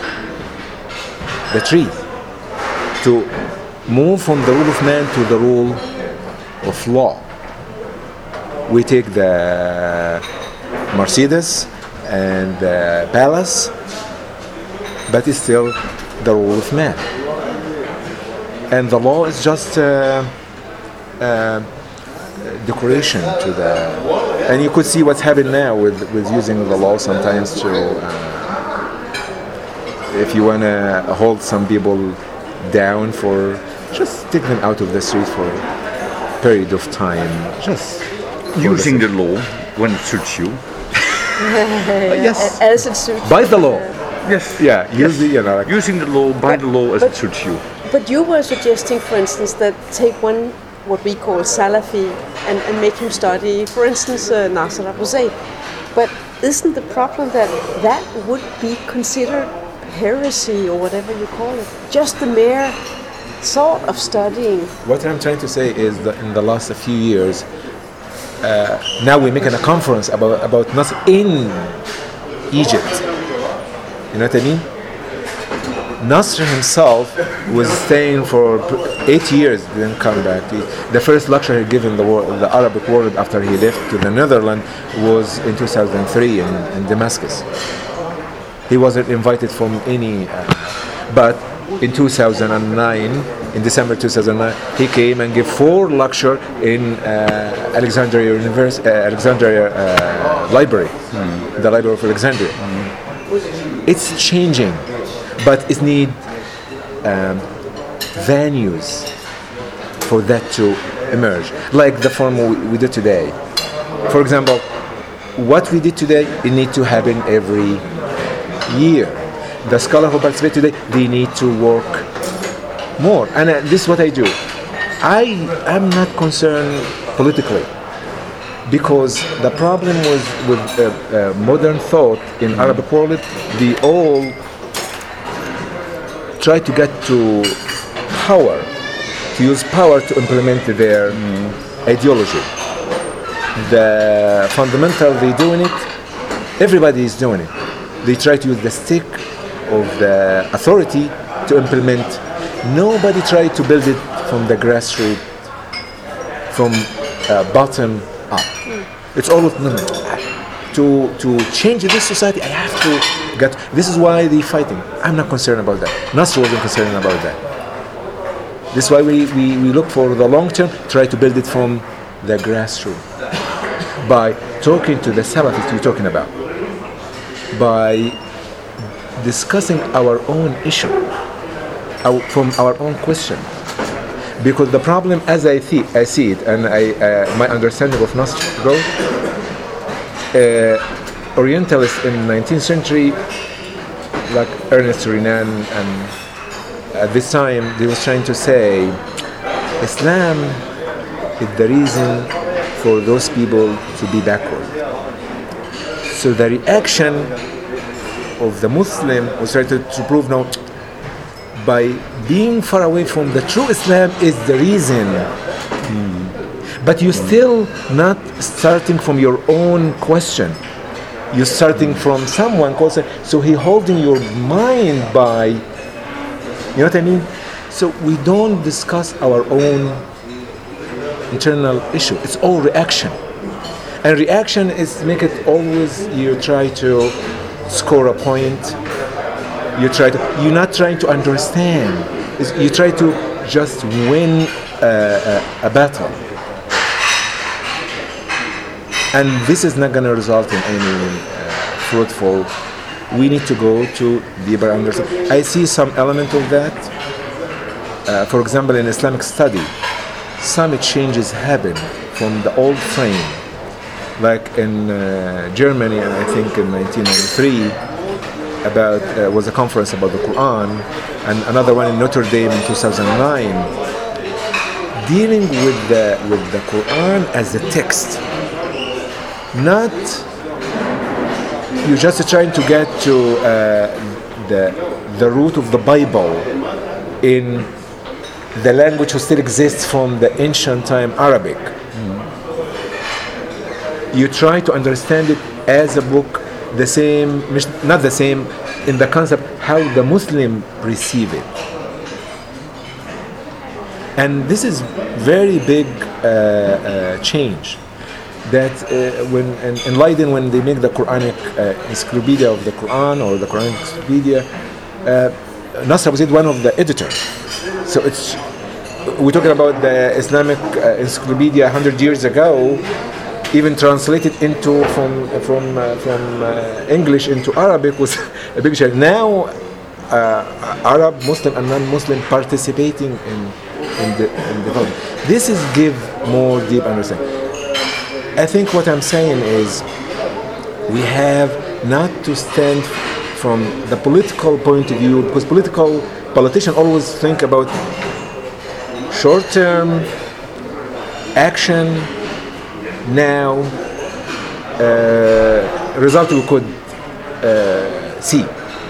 the tree to move from the rule of man to the rule of law. We take the Mercedes and the palace, but it's still the rule of man. And the law is just uh, uh, decoration to the, and you could see what's happening now with, with using the law sometimes to, uh, if you want to hold some people down for, just take them out of the street for a period of time, just Using the law when it suits you. yes, as it suits. by the law. Yes. Yeah, Yes. use the, you know, like, Using the law by the law as but- it suits you. But you were suggesting, for instance, that take one what we call Salafi and, and make him study, for instance, uh, Nasser Abu Zaid. But isn't the problem that that would be considered heresy or whatever you call it? Just the mere thought of studying. What I'm trying to say is that in the last few years, uh, now we're making a conference about about Nasr in Egypt. You know what I mean? Nasr himself was staying for eight years, didn't come back. He, the first lecture he gave in the, world, the Arabic world after he left to the Netherlands was in two thousand three in, in Damascus. He wasn't invited from any, uh, but in two thousand nine, in December two thousand nine, he came and gave four lectures in uh, Alexandria University, uh, Alexandria uh, Library, mm. the Library of Alexandria. Mm. It's changing. But it needs um, venues for that to emerge, like the form we, we did today. For example, what we did today, it needs to happen every year. The scholars who participate today, they need to work more. And uh, this is what I do. I am not concerned politically, because the problem was with uh, uh, modern thought in Arabic world, they all try to get to power, to use power to implement their mm. ideology. The fundamental, they doing it, everybody is doing it. They try to use the stick of the authority to implement. Nobody try to build it from the grassroots, from uh, bottom up. Mm. It's always, no, to to change this society, I have to get. This is why they're fighting. I'm not concerned about that. Nasr wasn't concerned about that. This is why we, we, we look for the long term, try to build it from the grassroots. By talking to the Salafists you're talking about. By discussing our own issue, our, from our own question. Because the problem, as I see, I see it, and I, uh, my understanding of Nasr growth, Uh, Orientalists in the nineteenth century, like Ernest Renan, and at this time they was trying to say Islam is the reason for those people to be backward. So the reaction of the Muslim was trying to, to prove no, by being far away from the true Islam is the reason. Hmm. But you're still not starting from your own question. You're starting from someone closer. So he holding your mind by, you know what I mean? So we don't discuss our own internal issue. It's all reaction. And reaction is make it always, you try to score a point. You try to, you're not trying to understand. It's, you try to just win a, a, a battle. And this is not going to result in any uh, fruitful. We need to go to deeper understanding. I see some element of that. Uh, for example, in Islamic study, some changes happen from the old frame. Like in uh, Germany, and I think in nineteen ninety-three, about uh, was a conference about the Quran, and another one in Notre Dame in two thousand nine, dealing with the with the Quran as a text. Not you're just trying to get to uh, the the root of the Bible in the language which still exists from the ancient time Arabic. Mm. You try to understand it as a book, the same, not the same, in the concept how the Muslim receive it. And this is very big uh, uh, change. That uh, when in, in Leiden, when they make the Quranic uh, encyclopedia of the Quran or the Quranic encyclopedia, uh, Nasr Abu Zaid one of the editors. So it's we're talking about the Islamic uh, encyclopedia one hundred years ago, even translated into from from uh, from uh, English into Arabic was a big change. Now, uh, Arab, Muslim, and non-Muslim participating in in the in the this is give more deep understanding. I think what I'm saying is we have not to stand from the political point of view, because political politicians always think about short-term action now, uh, result we could uh, see.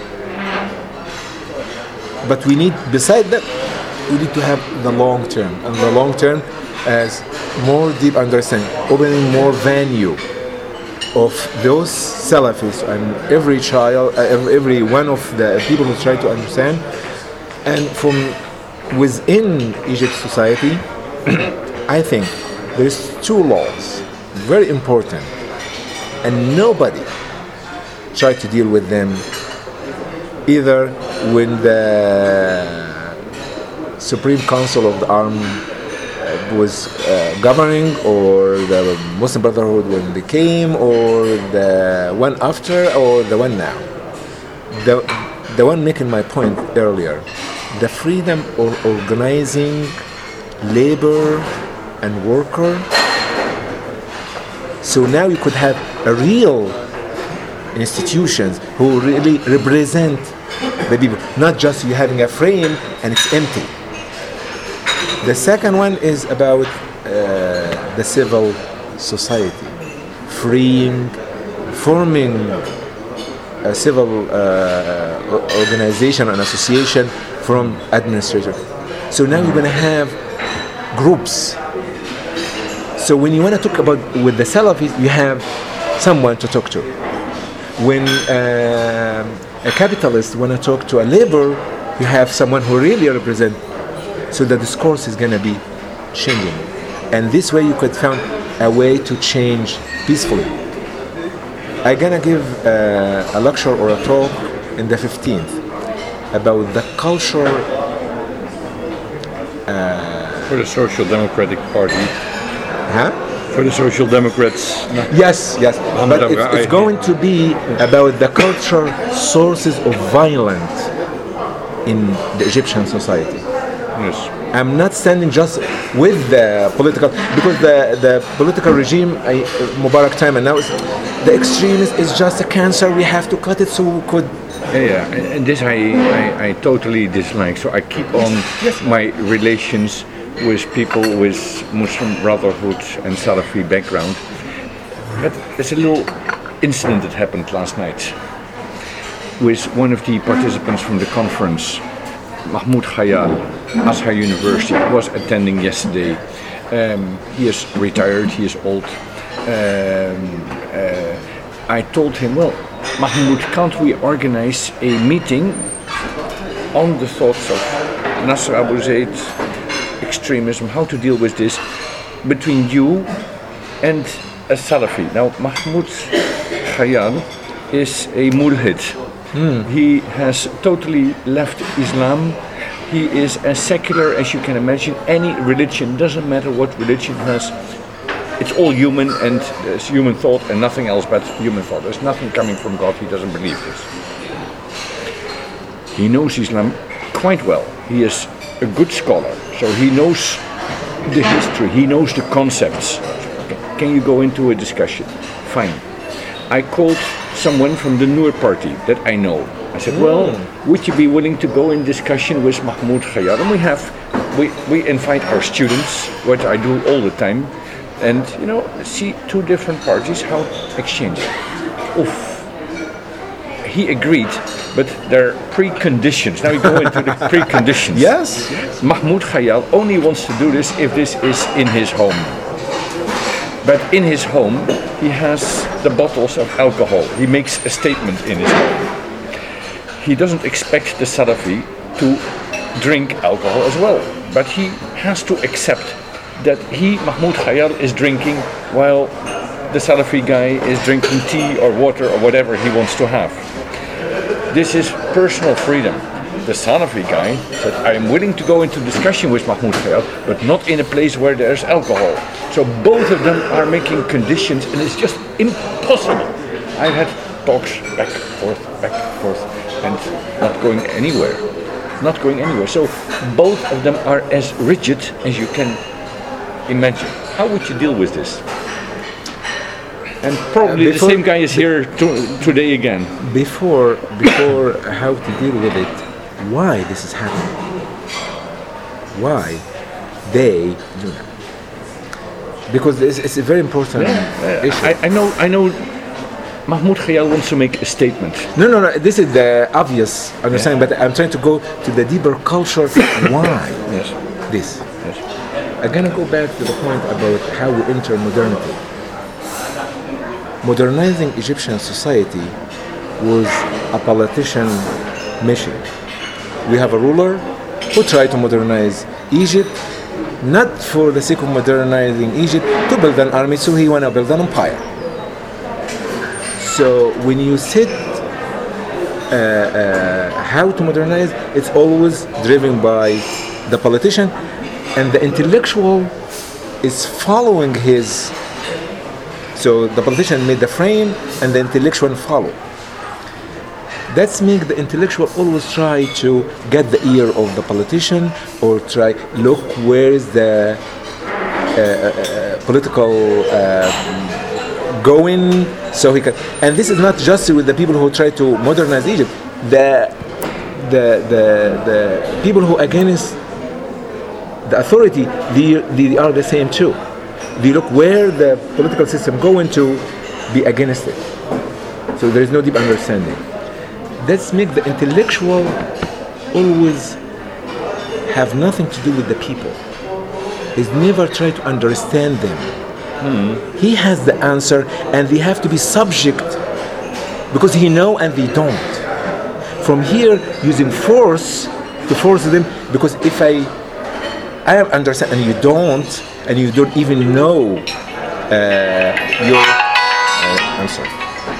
But we need, beside that, we need to have the long term, and the long term as more deep understanding, opening more venue of those Salafis and every child, uh, every one of the people who try to understand. And from within Egypt society, I think there's two laws, very important, and nobody tried to deal with them either when the Supreme Council of the Arm was uh, governing, or the Muslim Brotherhood when they came, or the one after, or the one now. The, the one making my point earlier, the freedom of organizing labor and worker. So now you could have a real institutions who really represent the people, not just you having a frame and it's empty. The second one is about uh, the civil society, freeing, forming a civil uh, organization and association from administrator. So now you're going to have groups. So when you want to talk about with the Salafis, you have someone to talk to. When uh, a capitalist want to talk to a labor, you have someone who really represent. So the discourse is going to be changing, and this way you could find a way to change peacefully. I'm going to give uh, a lecture or a talk in the fifteenth about the culture uh, for the Social Democratic Party. Huh? For the Social Democrats. Yes, yes. But it's, it's going to be about the cultural sources of violence in the Egyptian society. Yes. I'm not standing just with the political, because the, the political regime, I, Mubarak time, and now it's, the extremist is just a cancer. We have to cut it so we could. Yeah, yeah. And this I, I, I totally dislike. So I keep on yes. my relations with people with Muslim Brotherhood and Salafi background. But there's a little incident that happened last night with one of the participants from the conference, Mahmoud Khayal, Azhar University, was attending yesterday. Um, he is retired, he is old. Um, uh, I told him, well, Mahmoud, can't we organize a meeting on the thoughts of Nasser Abu Zaid, extremism, how to deal with this, between you and a Salafi? Now, Mahmoud Khayal is a mulhid. Mm. He has totally left Islam. He is as secular as you can imagine. Any religion, doesn't matter what religion has, it's all human, and it's human thought and nothing else but human thought. There's nothing coming from God. He doesn't believe this. He knows Islam quite well. He is a good scholar, so he knows the history, he knows the concepts. Can you go into a discussion? Fine. I called someone from the Noor party that I know. I said, well, would you be willing to go in discussion with Mahmoud Khayal? And we have, we, we invite our students, what I do all the time, and, you know, see two different parties, how exchange. Oof. He agreed, but there are preconditions. Now we go into the preconditions. Yes. Mahmoud Khayal only wants to do this if this is in his home. But in his home, he has the bottles of alcohol. He makes a statement in his home. He doesn't expect the Salafi to drink alcohol as well. But he has to accept that he, Mahmoud Khayal, is drinking while the Salafi guy is drinking tea or water or whatever he wants to have. This is personal freedom. The Salafi guy said, I am willing to go into discussion with Mahmoud Khayal, but not in a place where there's alcohol. So both of them are making conditions, and it's just impossible. I've had talks back and forth, back and forth, and not going anywhere. Not going anywhere. So both of them are as rigid as you can imagine. How would you deal with this? And probably uh, before, the same guy is here to, today again. Before, before how to deal with it, why this is happening? Why they do that? because it's, it's a very important Yeah, issue. I, I know. I know. Mahmoud Khayal wants to make a statement. No, no, no. This is the obvious understanding, but I'm trying to go to the deeper culture. Why Yes. this? Yes. I'm gonna go back to the point about how we enter modernity. Modernizing Egyptian society was a politician mission. We have a ruler who tried to modernize Egypt, not for the sake of modernizing Egypt, to build an army, so he wanna build an empire. So when you said uh, uh, how to modernize, it's always driven by the politician, and the intellectual is following his. So the politician made the frame, and the intellectual follow. That's make the intellectual always try to get the ear of the politician, or try look where is the uh, uh, political. Uh, going so he can, and this is not just with the people who try to modernize Egypt. The the the, the people who against the authority, they, they are the same too. They look where the political system going to be against it. So there is no deep understanding. That's make the intellectual always have nothing to do with the people. He's never tried to understand them. Hmm. He has the answer, and they have to be subject because he know and they don't. From here, using force to force them, because if I, I understand and you don't, and you don't even know uh, your. Uh, I'm sorry.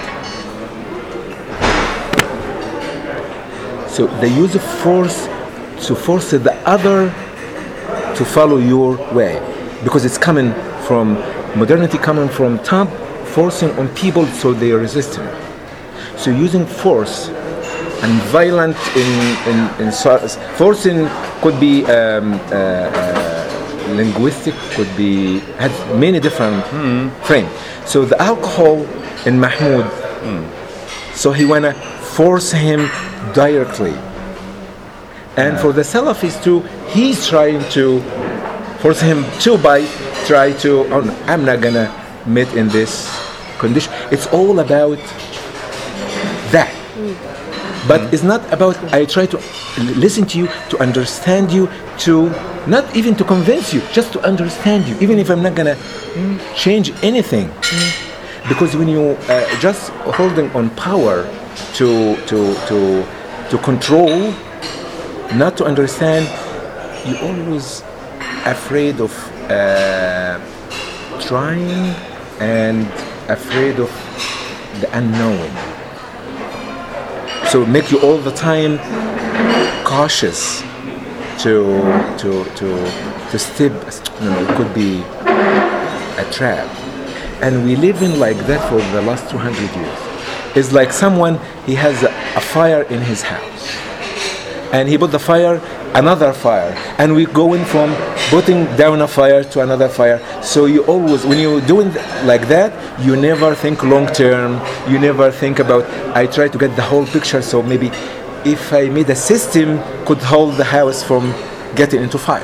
So the use of force to force the other to follow your way, because it's coming from. Modernity coming from top, forcing on people so they are resistant. So using force and violent in, in, in forcing could be um, uh, uh, linguistic, could be had many different mm. frame. So the alcohol in Mahmoud, mm. so he wanna force him directly. And yeah. For the Salafis too, he's trying to force him to by try to, oh, no, I'm not gonna meet in this condition. It's all about that. Mm. But mm. it's not about, I try to listen to you, to understand you, to not even to convince you, just to understand you, even if I'm not gonna mm. change anything. Mm. Because when you uh, just holding on power to, to, to, to control, not to understand, you always afraid of uh, trying and afraid of the unknown. So make you all the time cautious to to to to step. You know, it could be a trap, and we live in like that for the last two hundred years. It's like someone he has a, a fire in his house, and he put the fire. Another fire, and we're going from putting down a fire to another fire. So you always, when you're doing like that, you never think long term. You never think about, I try to get the whole picture, so maybe if I made a system could hold the house from getting into fire.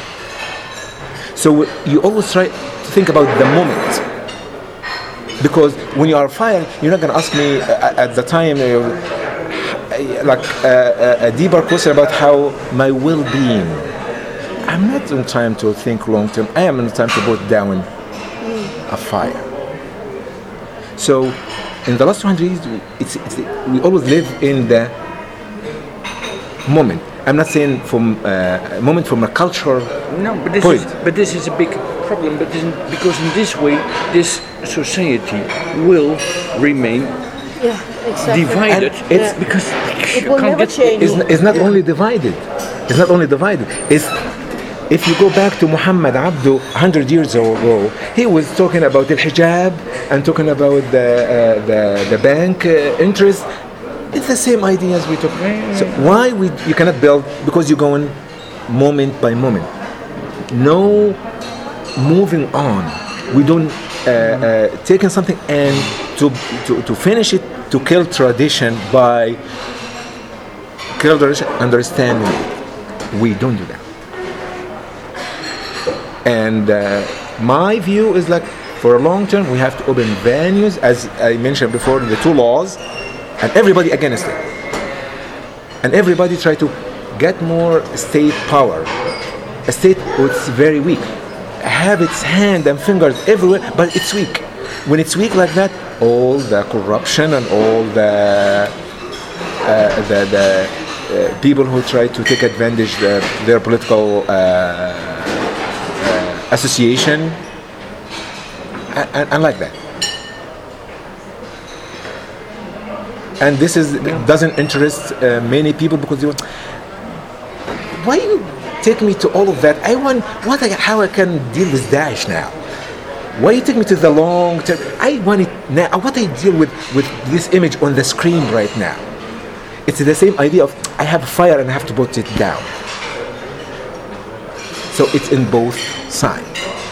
So you always try to think about the moment, because when you are fire, you're not going to ask me uh, at the time uh, like uh, a deeper question about how my well-being. I'm not in time to think long term. I am in time to put down a fire. So in the last two hundred years, it's, it's, we always live in the moment. I'm not saying from uh, a moment from a cultural no, but this point. Is, but this is a big problem. But this, because in this way, this society will remain. Yeah, exactly. Divided. And it's yeah. because it will never change. It's, it's not only divided. It's not only divided. It's if you go back to Muhammad Abdu one hundred years ago, he was talking about the hijab and talking about the uh, the, the bank uh, interest. It's the same idea as we talk. So why we you cannot build, because you're going moment by moment. No moving on. We don't uh, uh, taking something and to, to to finish it, to kill tradition by kill tradition, understanding it. We don't do that. And uh, My view is like, for a long term, we have to open venues, as I mentioned before, the two laws, and everybody against it. And everybody try to get more state power. A state that's very weak, have its hand and fingers everywhere, but it's weak. When it's weak like that, all the corruption and all the uh, the, the uh, people who try to take advantage of their political uh, uh, association, and, and like that. And this is doesn't interest uh, many people because they want, why you take me to all of that? I want what I, how I can deal with Daesh now. Why you take me to the long term? I want it now. What I deal with with this image on the screen right now. It's the same idea of I have fire and I have to put it down. So it's in both sides.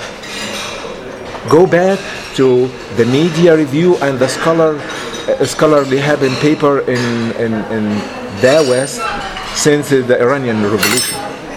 Go back to the media review and the scholar uh, scholarly having paper in in in the West since the Iranian Revolution.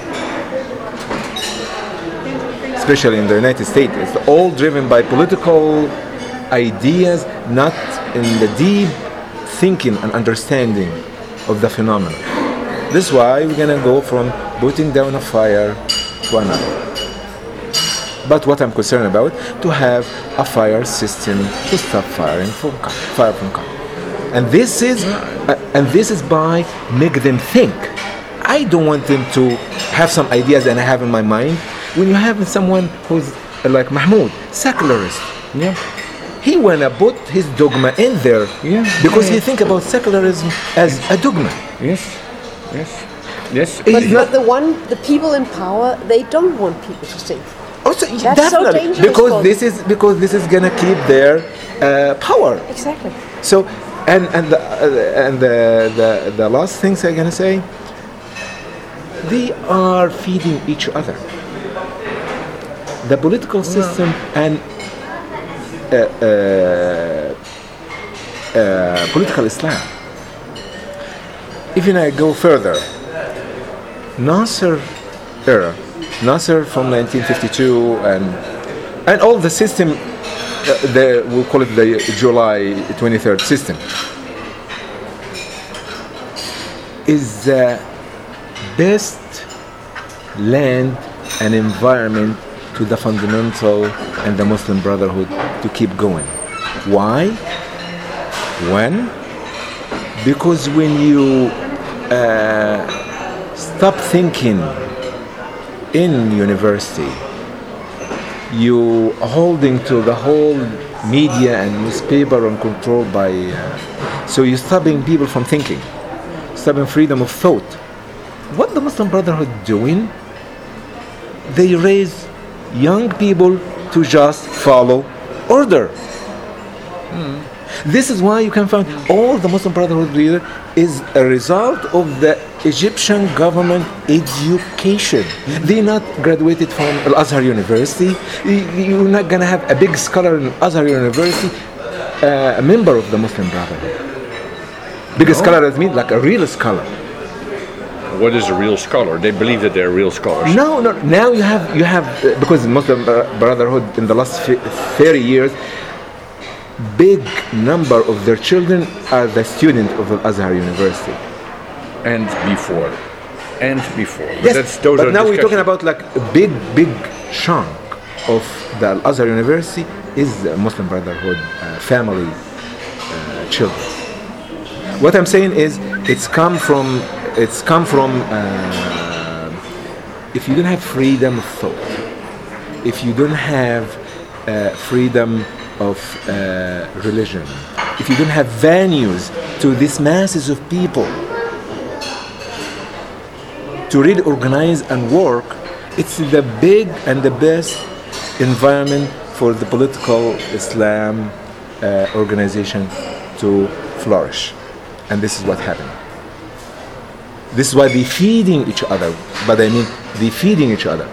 Especially in the United States, it's all driven by political ideas, not in the deep thinking and understanding of the phenomenon. This is why we're gonna go from putting down a fire to another. But what I'm concerned about, to have a fire system to stop firing from fire from coming. And this is, uh, and this is by make them think. I don't want them to have some ideas that I have in my mind. When you have someone who's uh, like Mahmoud, secularist, Yeah. he wanna put his dogma in there Yeah. because Yeah. he think about secularism as a dogma. Yes. Yes. Yes. He- But, He's but not- the one, the people in power, they don't want people to think. Also, That's so definitely dangerous because for this is because this is gonna keep their uh, power. Exactly. So, and and the, uh, and the, the the last things I'm gonna say, they are feeding each other. The political system and uh, uh, uh, political Islam. Even I go further, Nasser era, Nasser from nineteen fifty-two, and and all the system, uh, the we'll call it the July twenty-third system, is the best land and environment to the fundamental and the Muslim Brotherhood to keep going. Why? When? Because when you uh, stop thinking in university, you holding to the whole media and newspaper and controlled by, uh, so you're stopping people from thinking, stopping freedom of thought. What the Muslim Brotherhood doing? They raise young people to just follow order. Mm. This is why you can find all the Muslim Brotherhood leader is a result of the Egyptian government education. They're not graduated from Al-Azhar University. You're not gonna have a big scholar in Al-Azhar University, uh, a member of the Muslim Brotherhood. Biggest No. scholar, that means like a real scholar. What is a real scholar? They believe that they're real scholars. No, no. Now you have you have uh, because the Muslim Brotherhood in the last thirty years, big number of their children are the student of Al-Azhar University. And before. And before. But Yes, that's, those but are now we're talking discussions. about like a big, big chunk of the Al-Azhar University is the Muslim Brotherhood uh, family uh, children. What I'm saying is, it's come from, it's come from. Uh, if you don't have freedom of thought, if you don't have uh, freedom of uh, religion, if you don't have venues to these masses of people to really organize and work, it's the big and the best environment for the political Islam uh, organization to flourish. And this is what happened. This is why they're feeding each other, but I mean, they're feeding each other.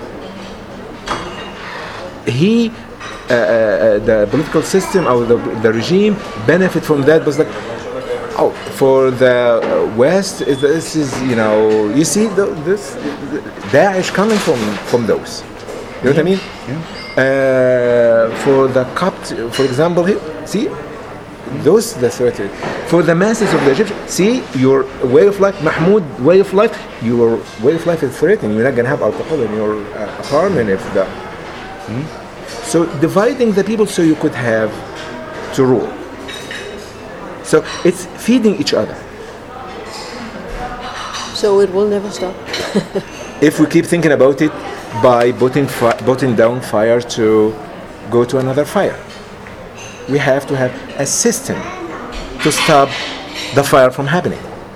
He, uh, uh, the political system or the, the regime benefit from that, but like, oh, for the West, this is, you know, you see the, this, Daesh coming from, from those. You know what I mean? Yeah. Uh, for the Copt, for example, here, see, those the thirty. For the masses of the Egyptians, see, your way of life, Mahmoud way of life, your way of life is threatened. You're not gonna have alcohol in your uh, apartment if the. Hmm? So dividing the people so you could have to rule. So it's feeding each other. So it will never stop. If we keep thinking about it by putting fi- putting down fire to go to another fire, we have to have a system to stop the fire from happening.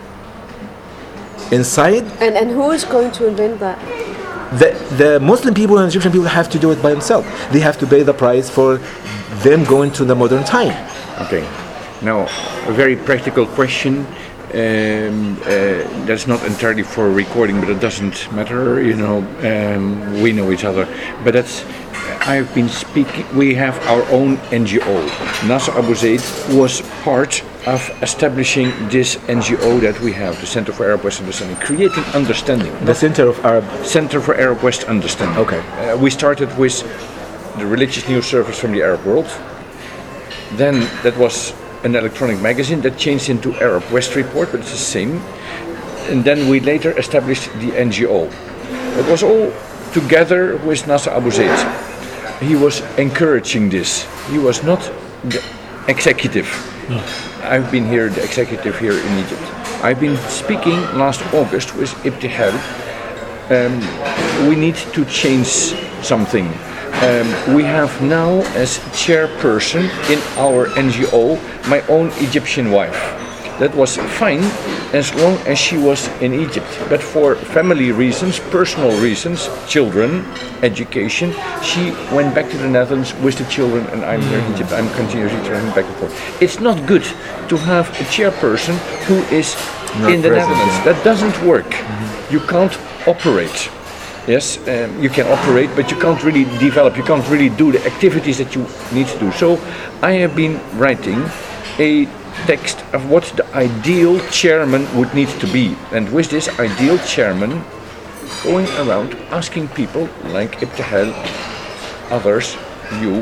Inside, And and who is going to invent that? the the Muslim people and Egyptian people have to do it by themselves. They have to pay the price for them going to the modern time. Okay. Now, a very practical question. Um, uh, that's not entirely for recording, but it doesn't matter. You know, um, we know each other. But that's. I've been speaking. We have our own N G O. Nasser Abu Zaid was part of establishing this N G O that we have, the Center for Arab West Understanding, creating understanding. The Center of Arab. Center for Arab West Understanding. Okay. Uh, we started with the religious news service from the Arab world. Then that was an electronic magazine that changed into Arab West Report, but it's the same. And then we later established the N G O. It was all together with Nasser Abu Zaid. He was encouraging this. He was not the executive. No. I've been here, the executive here in Egypt. I've been speaking last August with Ibtihal. Um, we need to change something. Um, we have now as chairperson in our N G O my own Egyptian wife. That was fine as long as she was in Egypt. But for family reasons, personal reasons, children, education, she went back to the Netherlands with the children and I'm here in Egypt. I'm continuously traveling back and forth. It's not good to have a chairperson who is Not in the present, Netherlands. yeah. That doesn't work. Mm-hmm. You can't operate. Yes, um, you can operate, but you can't really develop, you can't really do the activities that you need to do. So I have been writing a text of what the ideal chairman would need to be. And with this ideal chairman, going around asking people like Ibtihal, others, you,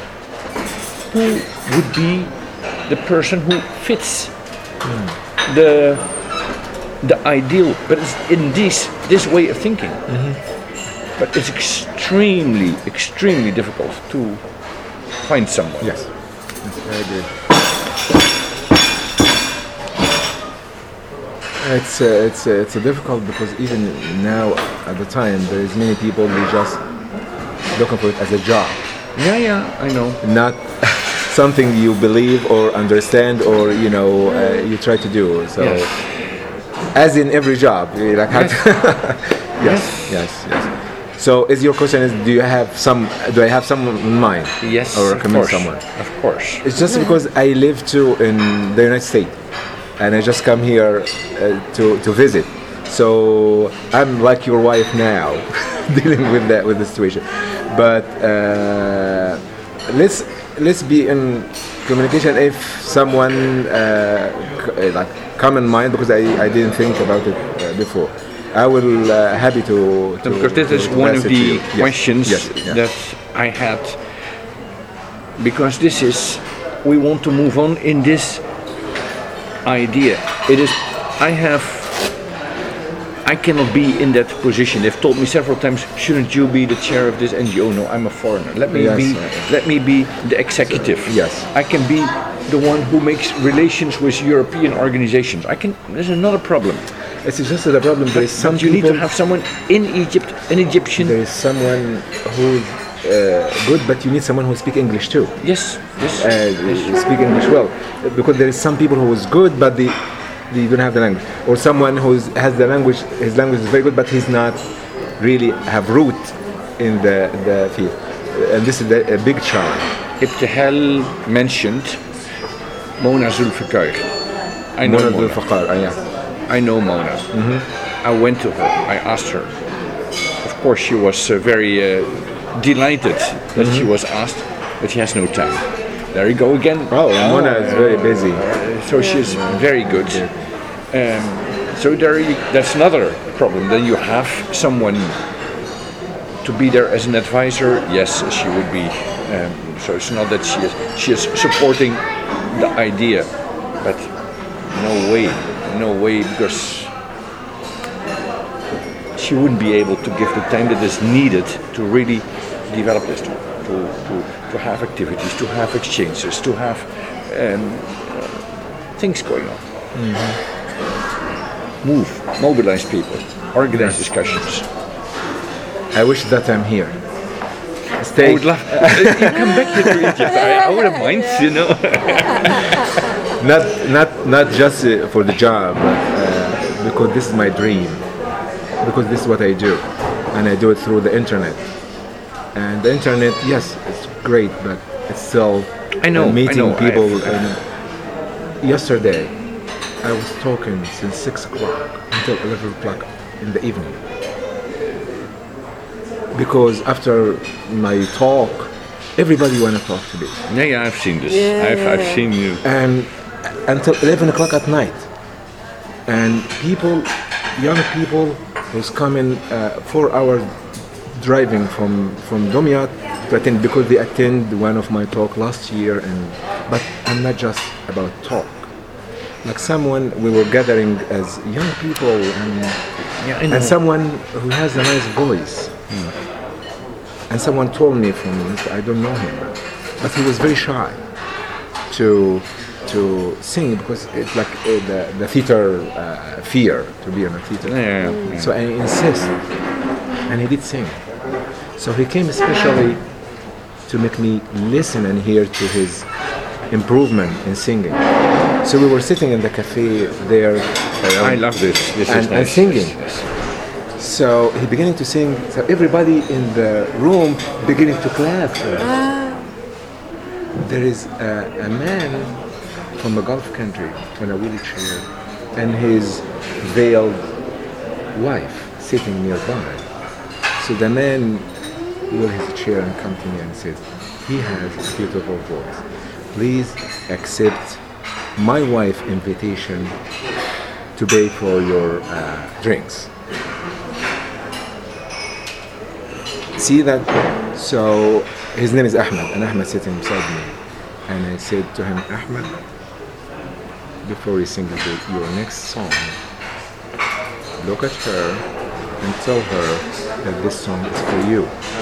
who would be the person who fits mm. the the ideal, but it's in this this way of thinking. Mm-hmm. But it's extremely, extremely difficult to find someone. Yes, yes, I agree. It's uh, it's uh, it's uh, difficult because even now at the time there is many people who just looking for it as a job. Yeah, yeah, I know. Not something you believe or understand or you know uh, you try to do. So, yes. As in every job, you like yes. yes, yes, yes. So, is your question is do you have some? Do I have someone in mind? Yes, or recommend of course, someone? Of course. It's just because I live too in the United States, and I just come here uh, to to visit. So I'm like your wife now, dealing with that with the situation. But uh, let's let's be in communication if someone uh, c- like come in mind because I, I didn't think about it uh, before. I will uh, happy to, to because this to, is to one of message the you. Yes. questions Yes, yes. that I had, because this is we want to move on in this idea. It is I have I cannot be in that position. They've told me several times, shouldn't you be the chair of this N G O? No, I'm a foreigner. Let me Yes, be uh, let me be the executive. Yes. I can be the one who makes relations with European organizations. I can this is not a problem. It's just that the problem. There is some But you need people. to have someone in Egypt, an Egyptian. There is someone who's uh, good, but you need someone who speaks English too. Yes, yes. Uh, speak English well, because there is some people who is good, but they they don't have the language, or someone who has the language. His language is very good, but he's not really have root in the the field, and this is the, a big challenge. Ibtihal mentioned Mona Zulfikar. I know Mona Mona. Zulfikar, uh, yeah. I know Mona. Mm-hmm. I went to her. I asked her. Of course, she was uh, very uh, delighted that mm-hmm. she was asked, but she has no time. There you go again. Oh, oh Mona is very busy. Uh, so she's very good. Um, so there, you, that's another problem. Then you have someone to be there as an advisor, yes, she would be. Um, so it's not that she is she is supporting the idea, but no way, no way, because she wouldn't be able to give the time that is needed to really develop this, to to, to, to have activities, to have exchanges, to have um, uh, things going on. Mm-hmm. Move, mobilize people, organize yes. discussions. I wish that I'm here. Stay. I would love you come back here to Egypt. I, I wouldn't mind, you know. not not not just uh, for the job, but uh, because this is my dream. Because this is what I do, and I do it through the internet. And the internet, yes, it's great, but it's still I know, uh, meeting I know. people. I've, and yesterday, I was talking since six o'clock until eleven o'clock in the evening. Because after my talk, everybody want to talk to me. Yeah, yeah, I've seen this. Yeah, I've, yeah, I've yeah. seen you. And until eleven o'clock at night. And people, young people who's coming uh, four hours driving from, from Domyat to attend, because they attend one of my talk last year. And but I'm not just about talk. Like someone, we were gathering as young people and, Yeah, I know. and someone who has a nice voice. Mm. And someone told me from, I don't know him, but he was very shy to to sing because it's like uh, the, the theater uh, fear to be in a theater. Yeah, yeah. So I insist, and he did sing. So he came especially to make me listen and hear to his improvement in singing. So we were sitting in the cafe there. I love this. This and, is nice. and singing. Yes, yes. So he beginning to sing. So everybody in the room beginning to clap. For him. There is a, a man from a Gulf country on a wheelchair, and his veiled wife sitting nearby. So the man wheeled his chair and come to me and said, "He has a beautiful voice. Please accept my wife's invitation to pay for your uh, drinks." See that? So his name is Ahmed, and Ahmed sitting beside me. And I said to him, "Ahmed, before you sing the, your next song, look at her and tell her that this song is for you."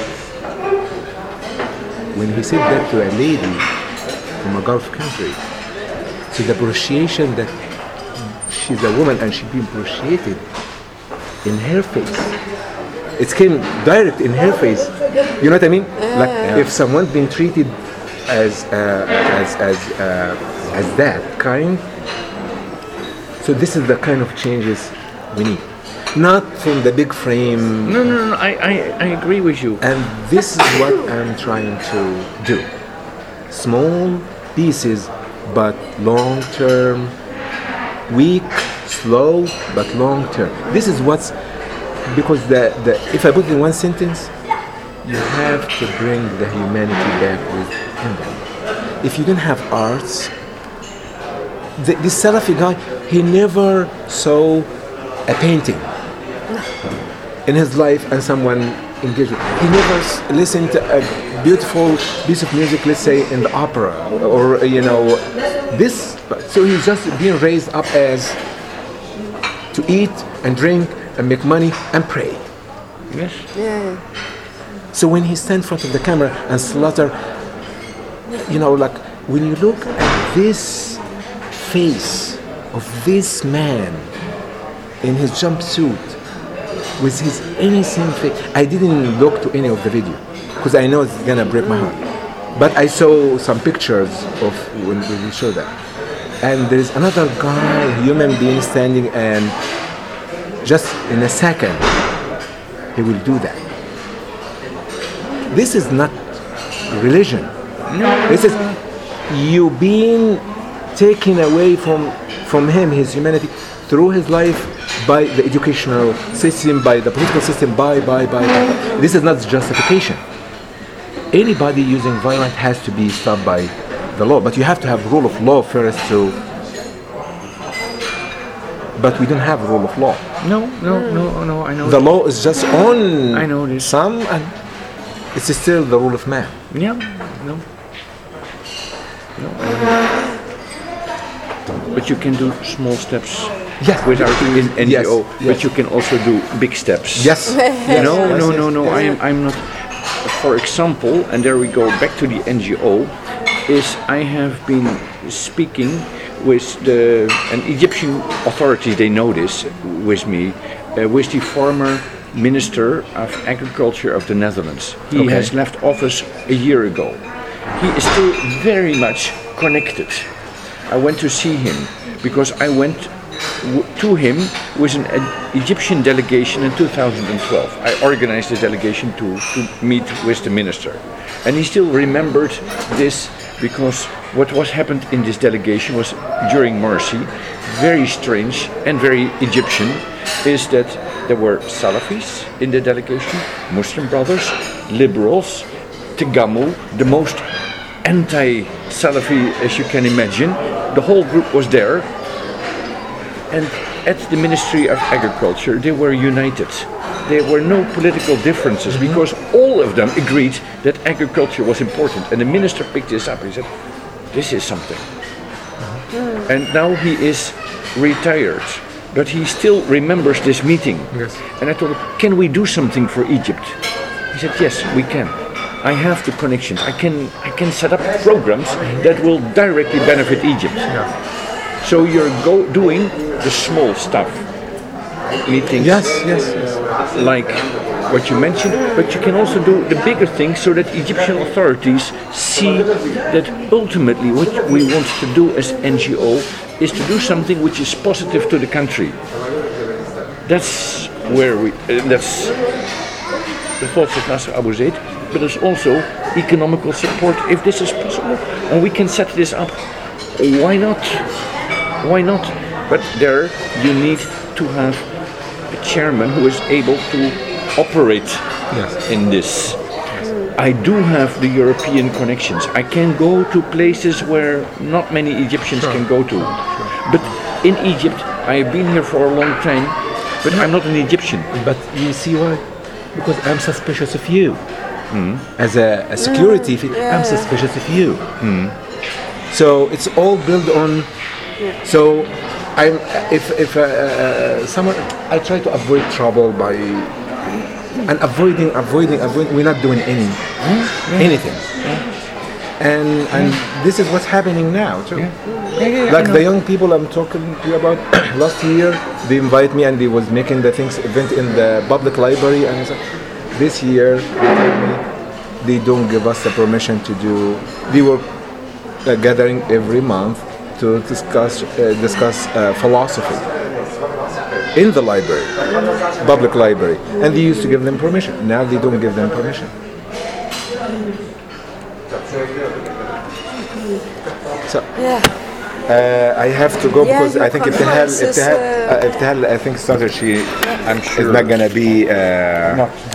When he said that to a lady from a Gulf country, so the appreciation that she's a woman and she be appreciated in her face, it came direct in her face. You know what I mean? Like Yeah. if someone been treated as uh, as as uh, as that kind. So this is the kind of changes we need, not from the big frame. No, no, no. I, I, I agree with you. And this is what I'm trying to do. Small pieces, but long term. Weak, slow, but long term. This is what's because the, the if I put it in one sentence, you have to bring the humanity back within them. If you don't have arts, the, this Salafi guy, he never saw a painting in his life and someone engaged with. He never s- listened to a beautiful piece of music, let's say in the opera, or you know, this. So he's just being raised up as to eat and drink and make money and pray. Yes. Yeah. So when he stands in front of the camera and slaughter, you know, like when you look at this face of this man in his jumpsuit with his innocent face, I didn't look to any of the video because I know it's gonna break my heart. But I saw some pictures of when we show that, and there is another guy, human being, standing, and just in a second, he will do that. This is not religion. No. This is you being taken away from from him, his humanity, through his life by the educational system, by the political system, by, by, by, by. This is not justification. Anybody using violence has to be stopped by the law, but you have to have rule of law first to but we don't have a rule of law. No, no, no, no. I know. The law is just on I know this. some, and it's still the rule of man. Yeah, no. No, I know. But you can do small steps Yes. with our in N G O, Yes, but yes. you can also do big steps. Yes. No, yes, no, yes, no, no. yes. I am. I'm not. For example, and there we go back to the N G O. Is I have been speaking with the and Egyptian authorities. They know this with me, uh, with the former Minister of Agriculture of the Netherlands. He Okay. has left office a year ago. He is still very much connected. I went to see him because I went w- to him with an uh, Egyptian delegation in two thousand twelve. I organized the delegation to, to meet with the minister. And he still remembered this because what was happened in this delegation was during Morsi, very strange and very Egyptian, is that there were Salafis in the delegation, Muslim Brothers, liberals, Tegamu, the most anti-Salafi as you can imagine. The whole group was there, and at the Ministry of Agriculture they were united. There were no political differences because all of them agreed that agriculture was important, and the minister picked this up. He said, this is something. And now he is retired, but he still remembers this meeting. Yes. And I told him, can we do something for Egypt? He said, yes, we can. I have the connections. I can I can set up programs that will directly benefit Egypt. So you're go doing the small stuff, meetings, Yes, yes, yes. like what you mentioned, but you can also do the bigger things so that Egyptian authorities see that ultimately what we want to do as N G O is to do something which is positive to the country. That's where we, uh, that's the thoughts of Nasser Abu Zaid, but it's also economical support if this is possible. And we can set this up. Why not? Why not? But there you need to have a chairman who is able to operate Yes. in this. I do have the European connections. I can go to places where not many Egyptians can go to. But in Egypt, I have been here for a long time, but I'm not an Egyptian. But you see why? Because I'm suspicious of you. As a, a security, fi- I'm suspicious of you. So it's all built on. So I'm if if uh, uh, someone I try to avoid trouble by and avoiding avoiding avoiding. We're not doing any anything. And and this is what's happening now too. Like the young people I'm talking to you about last year, they invite me and they was making the things event in the public library, and I said, this year they told me they don't give us the permission to do. They were uh, gathering every month to discuss uh, discuss uh, philosophy in the library, public library, and they used to give them permission. Now they don't give them permission. So Yeah. uh, I have to go Yeah, because your I think Ibtihal, conference is, Ibtihal, uh, uh, Ibtihal, I think started. She I'm is sure. not gonna be. Uh, Not